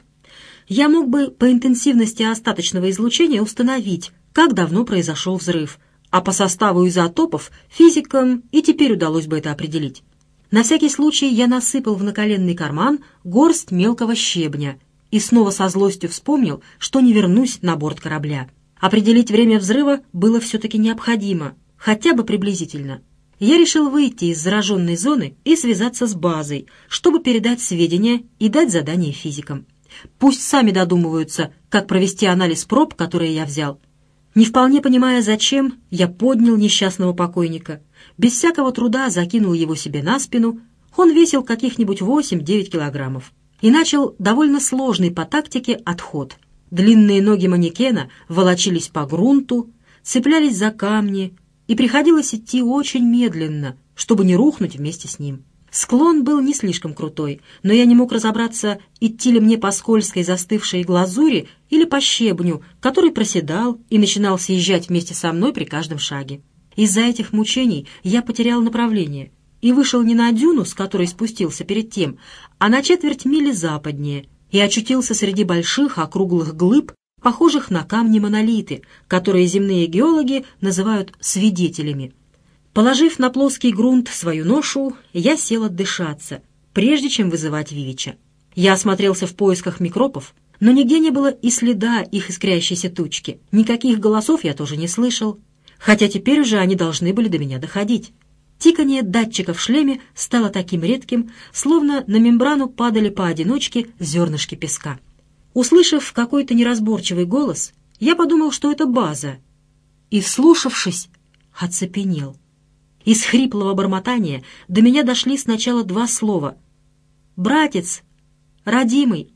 я мог бы по интенсивности остаточного излучения установить, как давно произошел взрыв, а по составу изотопов физикам и теперь удалось бы это определить. На всякий случай я насыпал в наколенный карман горсть мелкого щебня и снова со злостью вспомнил, что не вернусь на борт корабля. Определить время взрыва было все-таки необходимо, хотя бы приблизительно. Я решил выйти из зараженной зоны и связаться с базой, чтобы передать сведения и дать задание физикам. Пусть сами додумываются, как провести анализ проб, которые я взял. Не вполне понимая, зачем, я поднял несчастного покойника. Без всякого труда закинул его себе на спину. Он весил каких-нибудь восемь-девять килограммов. И начал довольно сложный по тактике отход. Длинные ноги манекена волочились по грунту, цеплялись за камни, и приходилось идти очень медленно, чтобы не рухнуть вместе с ним. Склон был не слишком крутой, но я не мог разобраться, идти ли мне по скользкой застывшей глазури или по щебню, который проседал и начинал съезжать вместе со мной при каждом шаге. Из-за этих мучений я потерял направление и вышел не на дюну, с которой спустился перед тем, а на четверть мили западнее, и очутился среди больших округлых глыб, похожих на камни-монолиты, которые земные геологи называют свидетелями. Положив на плоский грунт свою ношу, я сел отдышаться, прежде чем вызывать Вивича. Я осмотрелся в поисках микробов, но нигде не было и следа их искрящейся тучки. Никаких голосов я тоже не слышал, хотя теперь уже они должны были до меня доходить. Тиканье датчика в шлеме стало таким редким, словно на мембрану падали поодиночке зернышки песка. Услышав какой-то неразборчивый голос, я подумал, что это база, и, вслушавшись, оцепенел. Из хриплого бормотания до меня дошли сначала два слова: «Братец! Родимый!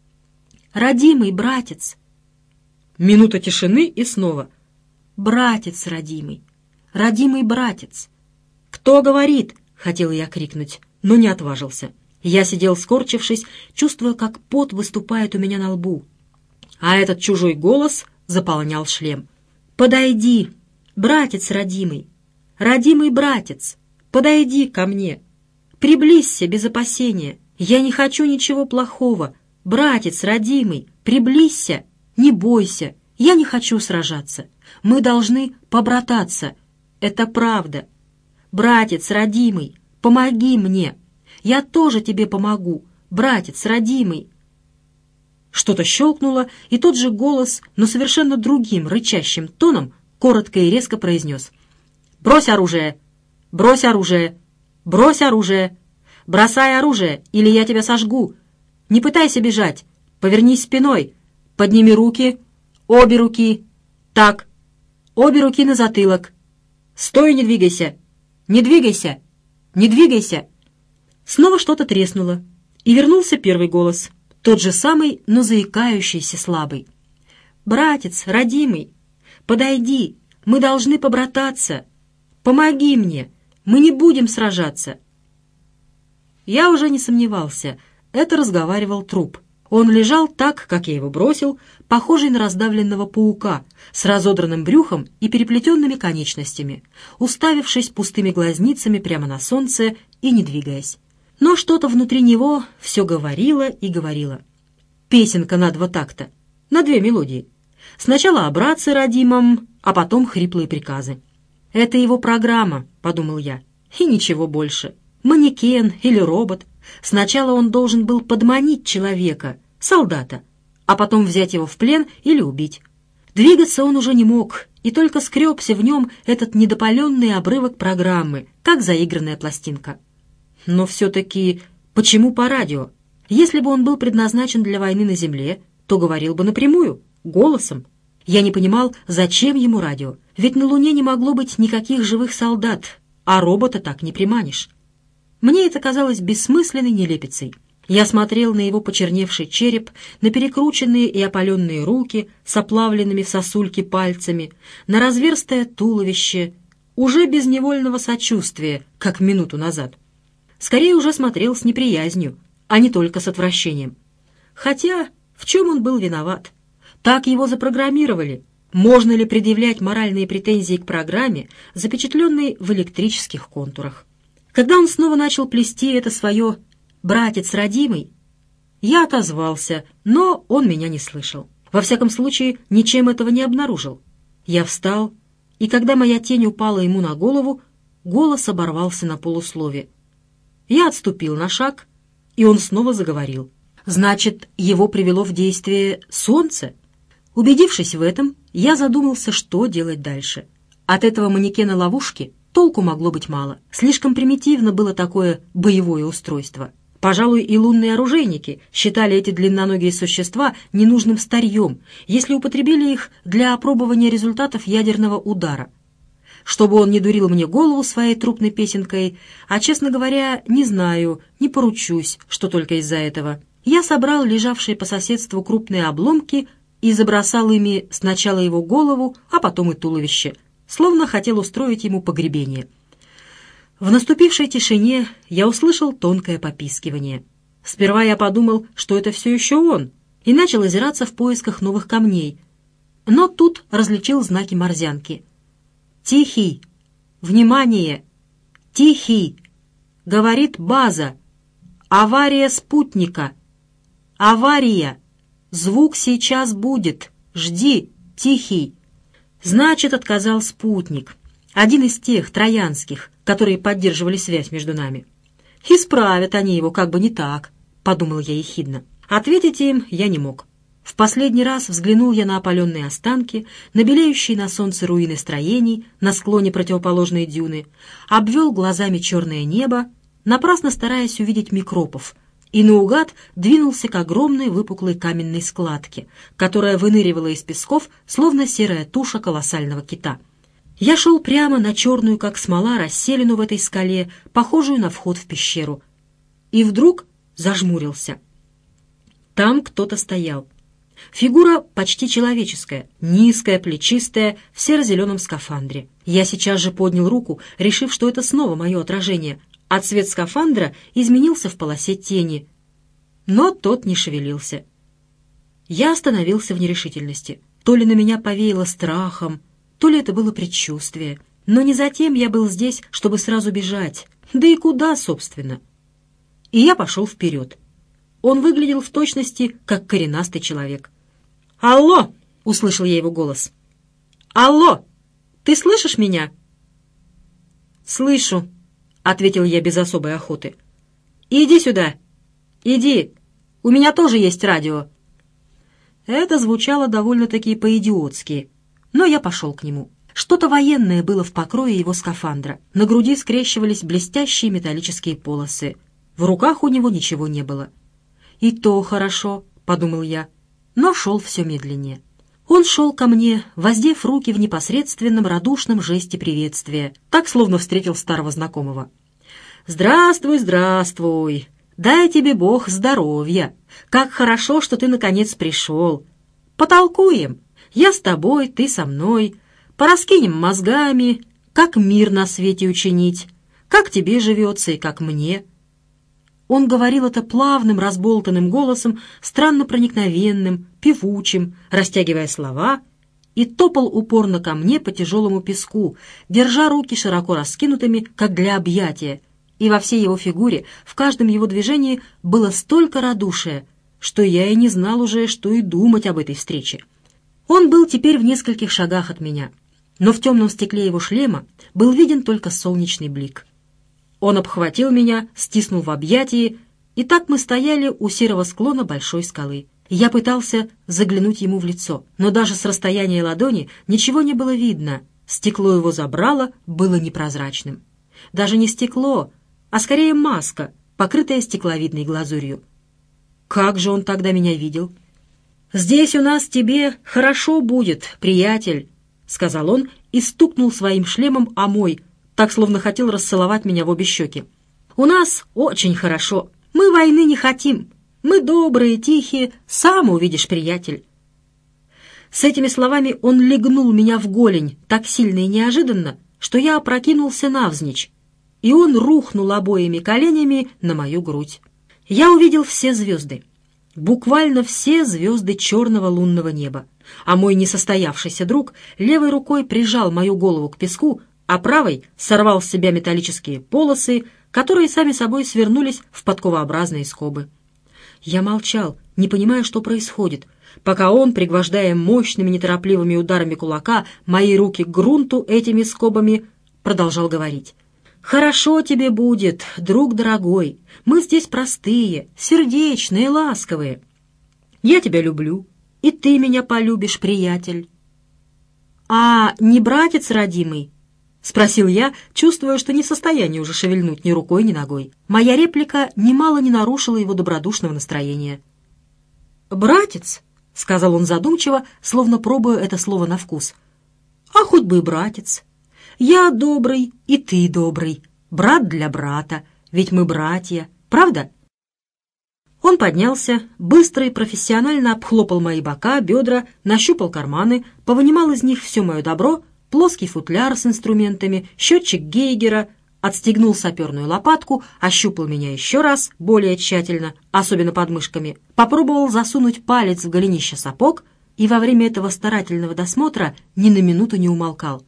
Родимый братец!» Минута тишины и снова: «Братец родимый! Родимый братец!» «Кто говорит?» — хотел я крикнуть, но не отважился. Я сидел скорчившись, чувствуя, как пот выступает у меня на лбу. А этот чужой голос заполнял шлем. «Подойди, братец родимый! Родимый братец! Подойди ко мне! Приблизься без опасения! Я не хочу ничего плохого! Братец родимый, приблизься! Не бойся! Я не хочу сражаться! Мы должны побрататься! Это правда! Братец родимый, помоги мне! Я тоже тебе помогу, братец родимый!» Что-то щелкнуло, и тот же голос, но совершенно другим, рычащим тоном, коротко и резко произнес: «Брось оружие! Брось оружие! Брось оружие! Бросай оружие, или я тебя сожгу! Не пытайся бежать! Повернись спиной! Подними руки! Обе руки! Так! Обе руки на затылок! Стой и не двигайся! Не двигайся! Не двигайся!» Снова что-то треснуло, и вернулся первый голос, тот же самый, но заикающийся, слабый. «Братец, родимый, подойди, мы должны побрататься. Помоги мне, мы не будем сражаться». Я уже не сомневался. Это разговаривал труп. Он лежал так, как я его бросил, похожий на раздавленного паука, с разодранным брюхом и переплетенными конечностями, уставившись пустыми глазницами прямо на солнце и не двигаясь. Но что-то внутри него все говорило и говорило. Песенка на два такта, на две мелодии. Сначала о братце родимом, а потом хриплые приказы. «Это его программа», — подумал я, — и ничего больше. Манекен или робот. Сначала он должен был подманить человека, солдата, а потом взять его в плен или убить. Двигаться он уже не мог, и только скребся в нем этот недопаленный обрывок программы, как заигранная пластинка. Но все-таки почему по радио? Если бы он был предназначен для войны на земле, то говорил бы напрямую, голосом. Я не понимал, зачем ему радио, ведь на Луне не могло быть никаких живых солдат, а робота так не приманишь. Мне это казалось бессмысленной нелепицей. Я смотрел на его почерневший череп, на перекрученные и опаленные руки с оплавленными в сосульки пальцами, на разверстое туловище, уже без невольного сочувствия, как минуту назад. Скорее уже смотрел с неприязнью, а не только с отвращением. Хотя в чем он был виноват? Так его запрограммировали. Можно ли предъявлять моральные претензии к программе, запечатленной в электрических контурах? Когда он снова начал плести это свое «братец родимый», я отозвался, но он меня не слышал. Во всяком случае, ничем этого не обнаружил. Я встал, и когда моя тень упала ему на голову, голос оборвался на полуслове. Я отступил на шаг, и он снова заговорил. Значит, его привело в действие солнце? Убедившись в этом, я задумался, что делать дальше. От этого манекена-ловушки толку могло быть мало. Слишком примитивно было такое боевое устройство. Пожалуй, и лунные оружейники считали эти длинноногие существа ненужным старьем, если употребили их для опробования результатов ядерного удара. Чтобы он не дурил мне голову своей трупной песенкой, а, честно говоря, не знаю, не поручусь, что только из-за этого, я собрал лежавшие по соседству крупные обломки и забросал ими сначала его голову, а потом и туловище, словно хотел устроить ему погребение. В наступившей тишине я услышал тонкое попискивание. Сперва я подумал, что это все еще он, и начал озираться в поисках новых камней. Но тут различил знаки морзянки. «Тихий! Внимание! Тихий!» — говорит база. «Авария спутника! Авария! Звук сейчас будет! Жди! Тихий!» Значит, отказал спутник, один из тех троянских, которые поддерживали связь между нами. «Исправят они его, как бы не так», — подумал я ехидно. Ответить им я не мог. В последний раз взглянул я на опаленные останки, на белеющие на солнце руины строений, на склоне противоположной дюны, обвел глазами черное небо, напрасно стараясь увидеть микропов, и наугад двинулся к огромной выпуклой каменной складке, которая выныривала из песков, словно серая туша колоссального кита. Я шел прямо на черную, как смола, расселину в этой скале, похожую на вход в пещеру, и вдруг зажмурился. Там кто-то стоял. Фигура почти человеческая, низкая, плечистая, в серо-зеленом скафандре. Я сейчас же поднял руку, решив, что это снова мое отражение, а цвет скафандра изменился в полосе тени. Но тот не шевелился. Я остановился в нерешительности. То ли на меня повеяло страхом, то ли это было предчувствие. Но не затем я был здесь, чтобы сразу бежать. Да и куда, собственно? И я пошел вперед. Он выглядел в точности, как коренастый человек. «Алло!» — услышал я его голос. «Алло! Ты слышишь меня?» «Слышу», — ответил я без особой охоты. «Иди сюда! Иди! У меня тоже есть радио!» Это звучало довольно-таки по-идиотски, но я пошел к нему. Что-то военное было в покрое его скафандра. На груди скрещивались блестящие металлические полосы. В руках у него ничего не было. «И то хорошо», — подумал я, но шел все медленнее. Он шел ко мне, воздев руки в непосредственном радушном жесте приветствия, так, словно встретил старого знакомого. «Здравствуй, здравствуй! Дай тебе Бог здоровья! Как хорошо, что ты, наконец, пришел! Потолкуем! Я с тобой, ты со мной. Пораскинем мозгами, как мир на свете учинить, как тебе живется и как мне». Он говорил это плавным, разболтанным голосом, странно проникновенным, певучим, растягивая слова, и топал упорно ко мне по тяжелому песку, держа руки широко раскинутыми, как для объятия, и во всей его фигуре, в каждом его движении было столько радушия, что я и не знал уже, что и думать об этой встрече. Он был теперь в нескольких шагах от меня, но в темном стекле его шлема был виден только солнечный блик. Он обхватил меня, стиснул в объятии, и так мы стояли у серого склона большой скалы. Я пытался заглянуть ему в лицо, но даже с расстояния ладони ничего не было видно. Стекло его забрало, было непрозрачным. Даже не стекло, а скорее маска, покрытая стекловидной глазурью. Как же он тогда меня видел? «Здесь у нас тебе хорошо будет, приятель», — сказал он и стукнул своим шлемом о мой, так словно хотел расцеловать меня в обе щеки. «У нас очень хорошо. Мы войны не хотим. Мы добрые, тихие. Сам увидишь, приятель». С этими словами он легнул меня в голень так сильно и неожиданно, что я опрокинулся навзничь, и он рухнул обоими коленями на мою грудь. Я увидел все звезды, буквально все звезды черного лунного неба, а мой несостоявшийся друг левой рукой прижал мою голову к песку, а правой сорвал с себя металлические полосы, которые сами собой свернулись в подковообразные скобы. Я молчал, не понимая, что происходит, пока он, пригвождая мощными неторопливыми ударами кулака мои руки к грунту этими скобами, продолжал говорить. «Хорошо тебе будет, друг дорогой. Мы здесь простые, сердечные, ласковые. Я тебя люблю, и ты меня полюбишь, приятель». «А не братец родимый?» — спросил я, чувствуя, что не в состоянии уже шевельнуть ни рукой, ни ногой. Моя реплика немало не нарушила его добродушного настроения. «Братец?» — сказал он задумчиво, словно пробуя это слово на вкус. «А хоть бы и братец. Я добрый, и ты добрый. Брат для брата, ведь мы братья, правда?» Он поднялся, быстро и профессионально обхлопал мои бока, бедра, нащупал карманы, повынимал из них все мое добро, плоский футляр с инструментами, счетчик Гейгера, отстегнул саперную лопатку, ощупал меня еще раз, более тщательно, особенно под мышками, попробовал засунуть палец в голенище сапог и во время этого старательного досмотра ни на минуту не умолкал.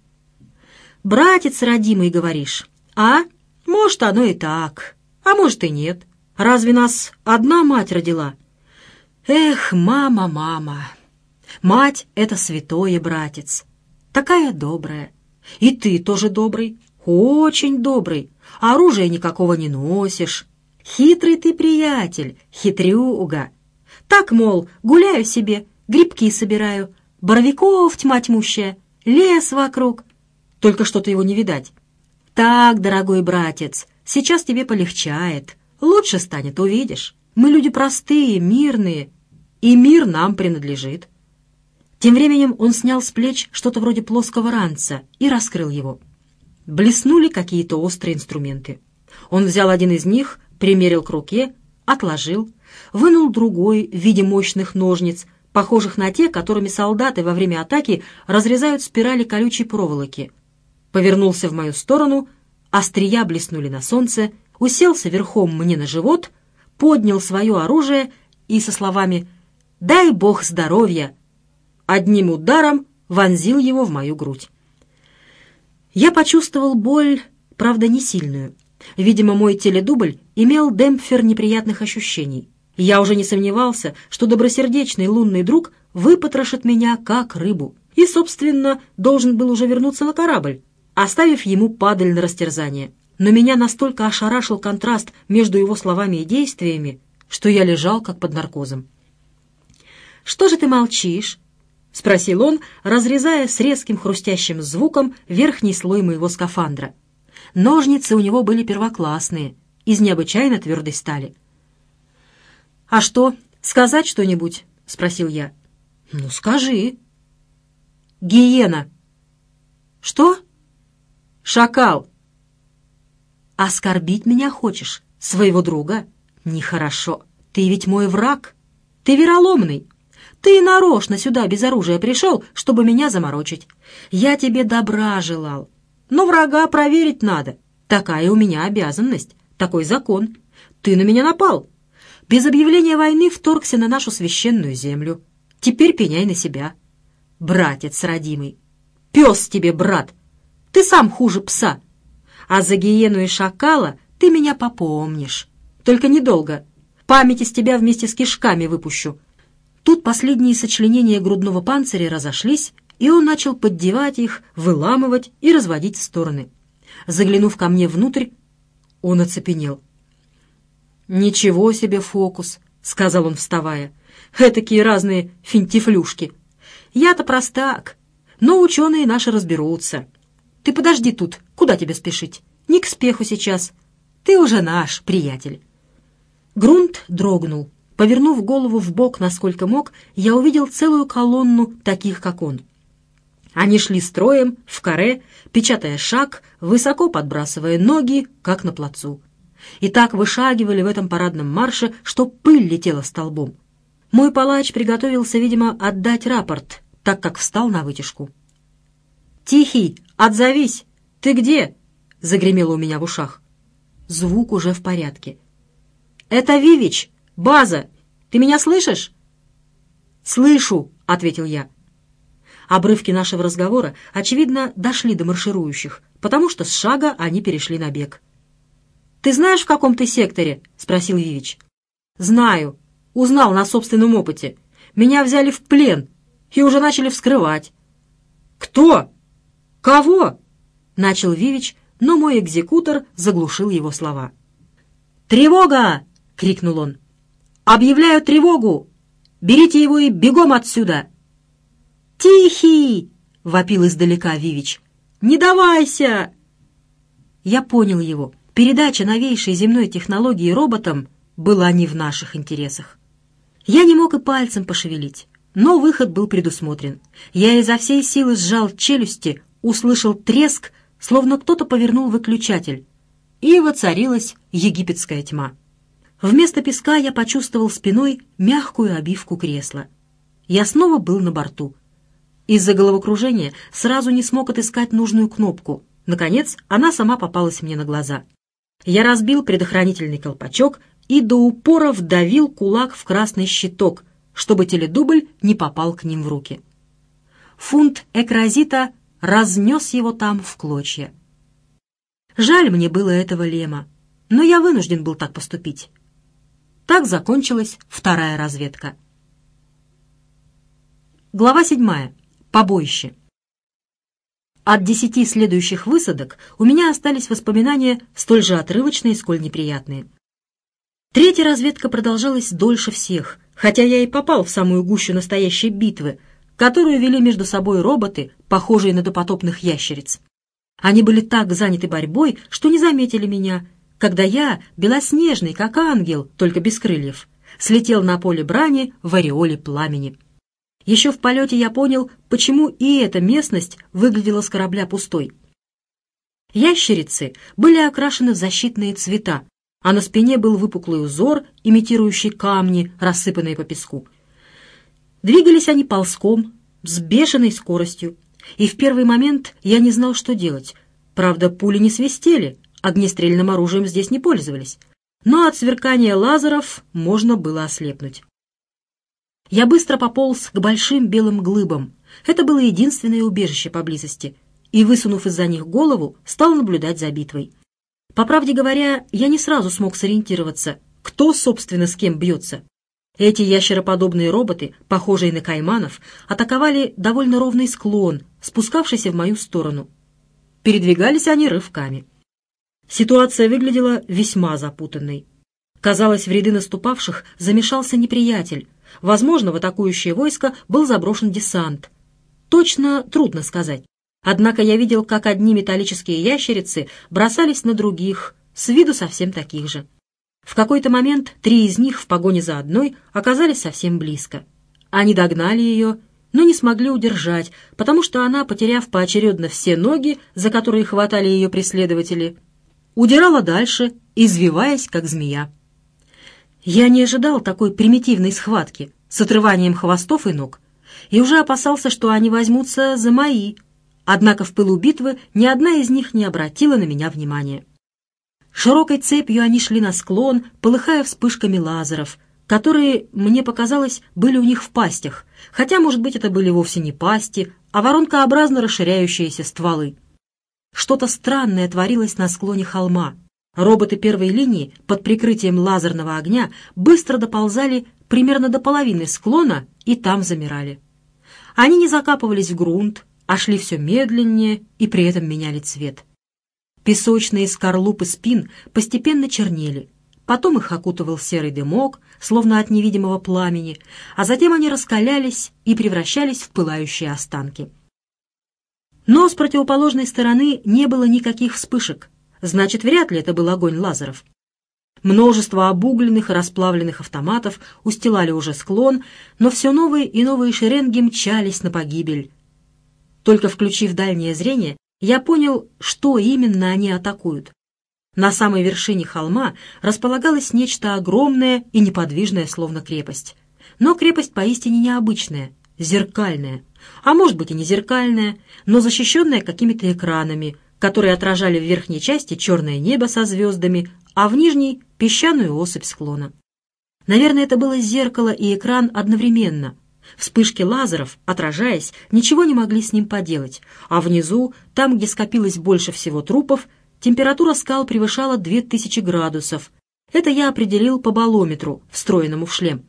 «Братец родимый, говоришь? А? Может, оно и так, а может и нет. Разве нас одна мать родила? Эх, мама, мама! Мать — это святое, братец. Такая добрая. И ты тоже добрый, очень добрый. Оружия никакого не носишь. Хитрый ты, приятель, хитрюга. Так, мол, гуляю себе, грибки собираю, боровиков тьма тьмущая, лес вокруг. Только что-то его не видать. Так, дорогой братец, сейчас тебе полегчает. Лучше станет, увидишь. Мы люди простые, мирные, и мир нам принадлежит». Тем временем он снял с плеч что-то вроде плоского ранца и раскрыл его. Блеснули какие-то острые инструменты. Он взял один из них, примерил к руке, отложил, вынул другой в виде мощных ножниц, похожих на те, которыми солдаты во время атаки разрезают спирали колючей проволоки. Повернулся в мою сторону, острия блеснули на солнце, уселся верхом мне на живот, поднял свое оружие и со словами «Дай Бог здоровья!» одним ударом вонзил его в мою грудь. Я почувствовал боль, правда, не сильную. Видимо, мой теледубль имел демпфер неприятных ощущений. Я уже не сомневался, что добросердечный лунный друг выпотрошит меня, как рыбу, и, собственно, должен был уже вернуться на корабль, оставив ему падаль на растерзание. Но меня настолько ошарашил контраст между его словами и действиями, что я лежал, как под наркозом. «Что же ты молчишь?» — спросил он, разрезая с резким хрустящим звуком верхний слой моего скафандра. Ножницы у него были первоклассные, из необычайно твердой стали. «А что, сказать что-нибудь?» — спросил я. «Ну, скажи». «Гиена». «Что?» «Шакал». «Оскорбить меня хочешь, своего друга? Нехорошо. Ты ведь мой враг. Ты вероломный. Ты нарочно сюда без оружия пришел, чтобы меня заморочить. Я тебе добра желал. Но врага проверить надо. Такая у меня обязанность, такой закон. Ты на меня напал. Без объявления войны вторгся на нашу священную землю. Теперь пеняй на себя. Братец родимый. Пес тебе, брат. Ты сам хуже пса. А за гиену и шакала ты меня попомнишь. Только недолго. Память из тебя вместе с кишками выпущу». Тут последние сочленения грудного панциря разошлись, и он начал поддевать их, выламывать и разводить в стороны. Заглянув ко мне внутрь, он оцепенел. «Ничего себе фокус!» — сказал он, вставая. «Этакие разные финтифлюшки. Я-то простак, но ученые наши разберутся. Ты подожди тут, куда тебе спешить? Не к спеху сейчас. Ты уже наш, приятель». Грунт дрогнул. Повернув голову вбок, насколько мог, я увидел целую колонну таких, как он. Они шли строем, в каре, печатая шаг, высоко подбрасывая ноги, как на плацу. И так вышагивали в этом парадном марше, что пыль летела столбом. Мой палач приготовился, видимо, отдать рапорт, так как встал на вытяжку. «Тихий, отзовись! Ты где?» — загремело у меня в ушах. Звук уже в порядке. «Это Вивич! База! Ты меня слышишь?» «Слышу!» — ответил я. Обрывки нашего разговора, очевидно, дошли до марширующих, потому что с шага они перешли на бег. «Ты знаешь, в каком ты секторе?» — спросил Вивич. «Знаю. Узнал на собственном опыте. Меня взяли в плен и уже начали вскрывать». «Кто? Кого?» — начал Вивич, но мой экзекутор заглушил его слова. «Тревога!» — крикнул он. «Объявляю тревогу! Берите его и бегом отсюда!» «Тихий!» — вопил издалека Вивич. «Не давайся!» Я понял его. Передача новейшей земной технологии роботам была не в наших интересах. Я не мог и пальцем пошевелить, но выход был предусмотрен. Я изо всей силы сжал челюсти, услышал треск, словно кто-то повернул выключатель, и воцарилась египетская тьма. Вместо песка я почувствовал спиной мягкую обивку кресла. Я снова был на борту. Из-за головокружения сразу не смог отыскать нужную кнопку. Наконец, она сама попалась мне на глаза. Я разбил предохранительный колпачок и до упора вдавил кулак в красный щиток, чтобы теледубль не попал к ним в руки. Фунт экразита разнес его там в клочья. Жаль мне было этого Лема, но я вынужден был так поступить. Так закончилась вторая разведка. Глава седьмая. Побоище. От десяти следующих высадок у меня остались воспоминания столь же отрывочные, сколь неприятные. Третья разведка продолжалась дольше всех, хотя я и попал в самую гущу настоящей битвы, которую вели между собой роботы, похожие на допотопных ящериц. Они были так заняты борьбой, что не заметили меня, когда я, белоснежный, как ангел, только без крыльев, слетел на поле брани в ореоле пламени. Еще в полете я понял, почему и эта местность выглядела с корабля пустой. Ящерицы были окрашены в защитные цвета, а на спине был выпуклый узор, имитирующий камни, рассыпанные по песку. Двигались они ползком, с бешеной скоростью, и в первый момент я не знал, что делать. Правда, пули не свистели, огнестрельным оружием здесь не пользовались, но от сверкания лазеров можно было ослепнуть. Я быстро пополз к большим белым глыбам. Это было единственное убежище поблизости, и, высунув из-за них голову, стал наблюдать за битвой. По правде говоря, я не сразу смог сориентироваться, кто, собственно, с кем бьется. Эти ящероподобные роботы, похожие на кайманов, атаковали довольно ровный склон, спускавшийся в мою сторону. Передвигались они рывками. Ситуация выглядела весьма запутанной. Казалось, в ряды наступавших замешался неприятель. Возможно, в атакующее войско был заброшен десант. Точно трудно сказать. Однако я видел, как одни металлические ящерицы бросались на других, с виду совсем таких же. В какой-то момент три из них в погоне за одной оказались совсем близко. Они догнали ее, но не смогли удержать, потому что она, потеряв поочередно все ноги, за которые хватали ее преследователи, удирала дальше, извиваясь, как змея. Я не ожидал такой примитивной схватки с отрыванием хвостов и ног, и уже опасался, что они возьмутся за мои. Однако в пылу битвы ни одна из них не обратила на меня внимания. Широкой цепью они шли на склон, полыхая вспышками лазеров, которые, мне показалось, были у них в пастях, хотя, может быть, это были вовсе не пасти, а воронкообразно расширяющиеся стволы. Что-то странное творилось на склоне холма. Роботы первой линии под прикрытием лазерного огня быстро доползали примерно до половины склона и там замирали. Они не закапывались в грунт, а шли все медленнее и при этом меняли цвет. Песочные скорлупы спин постепенно чернели, потом их окутывал серый дымок, словно от невидимого пламени, а затем они раскалялись и превращались в пылающие останки. Но с противоположной стороны не было никаких вспышек, значит, вряд ли это был огонь лазеров. Множество обугленных и расплавленных автоматов устилали уже склон, но все новые и новые шеренги мчались на погибель. Только включив дальнее зрение, я понял, что именно они атакуют. На самой вершине холма располагалось нечто огромное и неподвижное, словно крепость. Но крепость поистине необычная, зеркальная, а может быть и не зеркальная, но защищенная какими-то экранами, которые отражали в верхней части черное небо со звездами, а в нижней — песчаную осыпь склона. Наверное, это было зеркало и экран одновременно. Вспышки лазеров, отражаясь, ничего не могли с ним поделать, а внизу, там, где скопилось больше всего трупов, температура скал превышала две тысячи градусов. Это я определил по болометру, встроенному в шлем.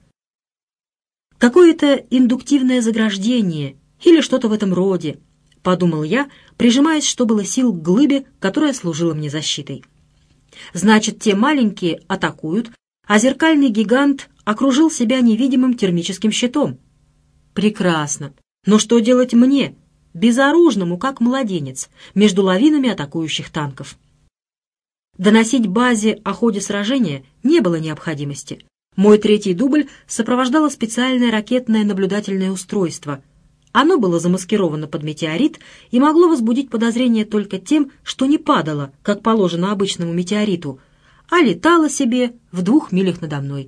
Какое-то индуктивное заграждение или что-то в этом роде, подумал я, прижимаясь, что было сил, к глыбе, которая служила мне защитой. Значит, те маленькие атакуют, а зеркальный гигант окружил себя невидимым термическим щитом. Прекрасно. Но что делать мне, безоружному, как младенец, между лавинами атакующих танков? Доносить базе о ходе сражения не было необходимости. Мой третий дубль сопровождало специальное ракетное наблюдательное устройство. Оно было замаскировано под метеорит и могло возбудить подозрение только тем, что не падало, как положено обычному метеориту, а летало себе в двух милях надо мной.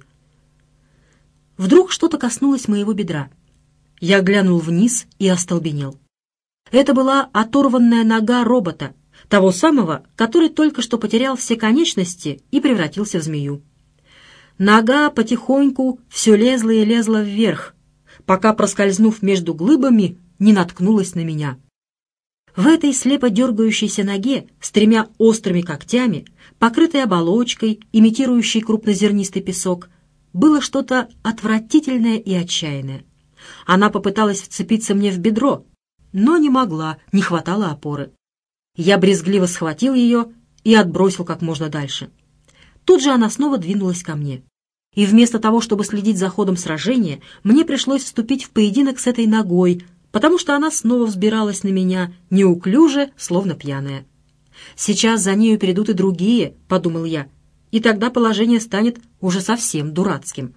Вдруг что-то коснулось моего бедра. Я глянул вниз и остолбенел. Это была оторванная нога робота, того самого, который только что потерял все конечности и превратился в змею. Нога потихоньку все лезла и лезла вверх, пока, проскользнув между глыбами, не наткнулась на меня. В этой слепо дергающейся ноге с тремя острыми когтями, покрытой оболочкой, имитирующей крупнозернистый песок, было что-то отвратительное и отчаянное. Она попыталась вцепиться мне в бедро, но не могла, не хватало опоры. Я брезгливо схватил ее и отбросил как можно дальше. Тут же она снова двинулась ко мне. И вместо того, чтобы следить за ходом сражения, мне пришлось вступить в поединок с этой ногой, потому что она снова взбиралась на меня, неуклюже, словно пьяная. «Сейчас за нею перейдут и другие», — подумал я, и тогда положение станет уже совсем дурацким.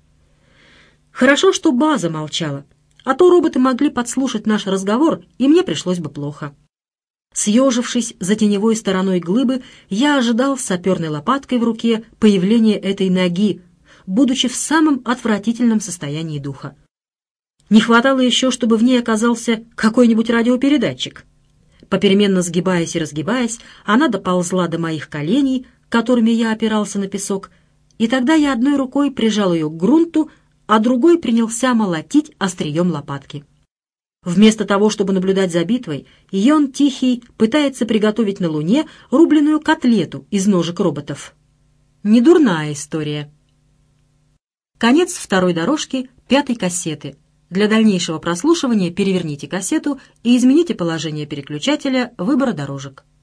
Хорошо, что база молчала, а то роботы могли подслушать наш разговор, и мне пришлось бы плохо. Съежившись за теневой стороной глыбы, я ожидал с саперной лопаткой в руке появления этой ноги, будучи в самом отвратительном состоянии духа. Не хватало еще, чтобы в ней оказался какой-нибудь радиопередатчик. Попеременно сгибаясь и разгибаясь, она доползла до моих коленей, которыми я опирался на песок, и тогда я одной рукой прижал ее к грунту, а другой принялся молотить острием лопатки. Вместо того, чтобы наблюдать за битвой, Йон Тихий пытается приготовить на Луне рубленую котлету из ножек роботов. Недурная история. Конец второй дорожки пятой кассеты. Для дальнейшего прослушивания переверните кассету и измените положение переключателя выбора дорожек.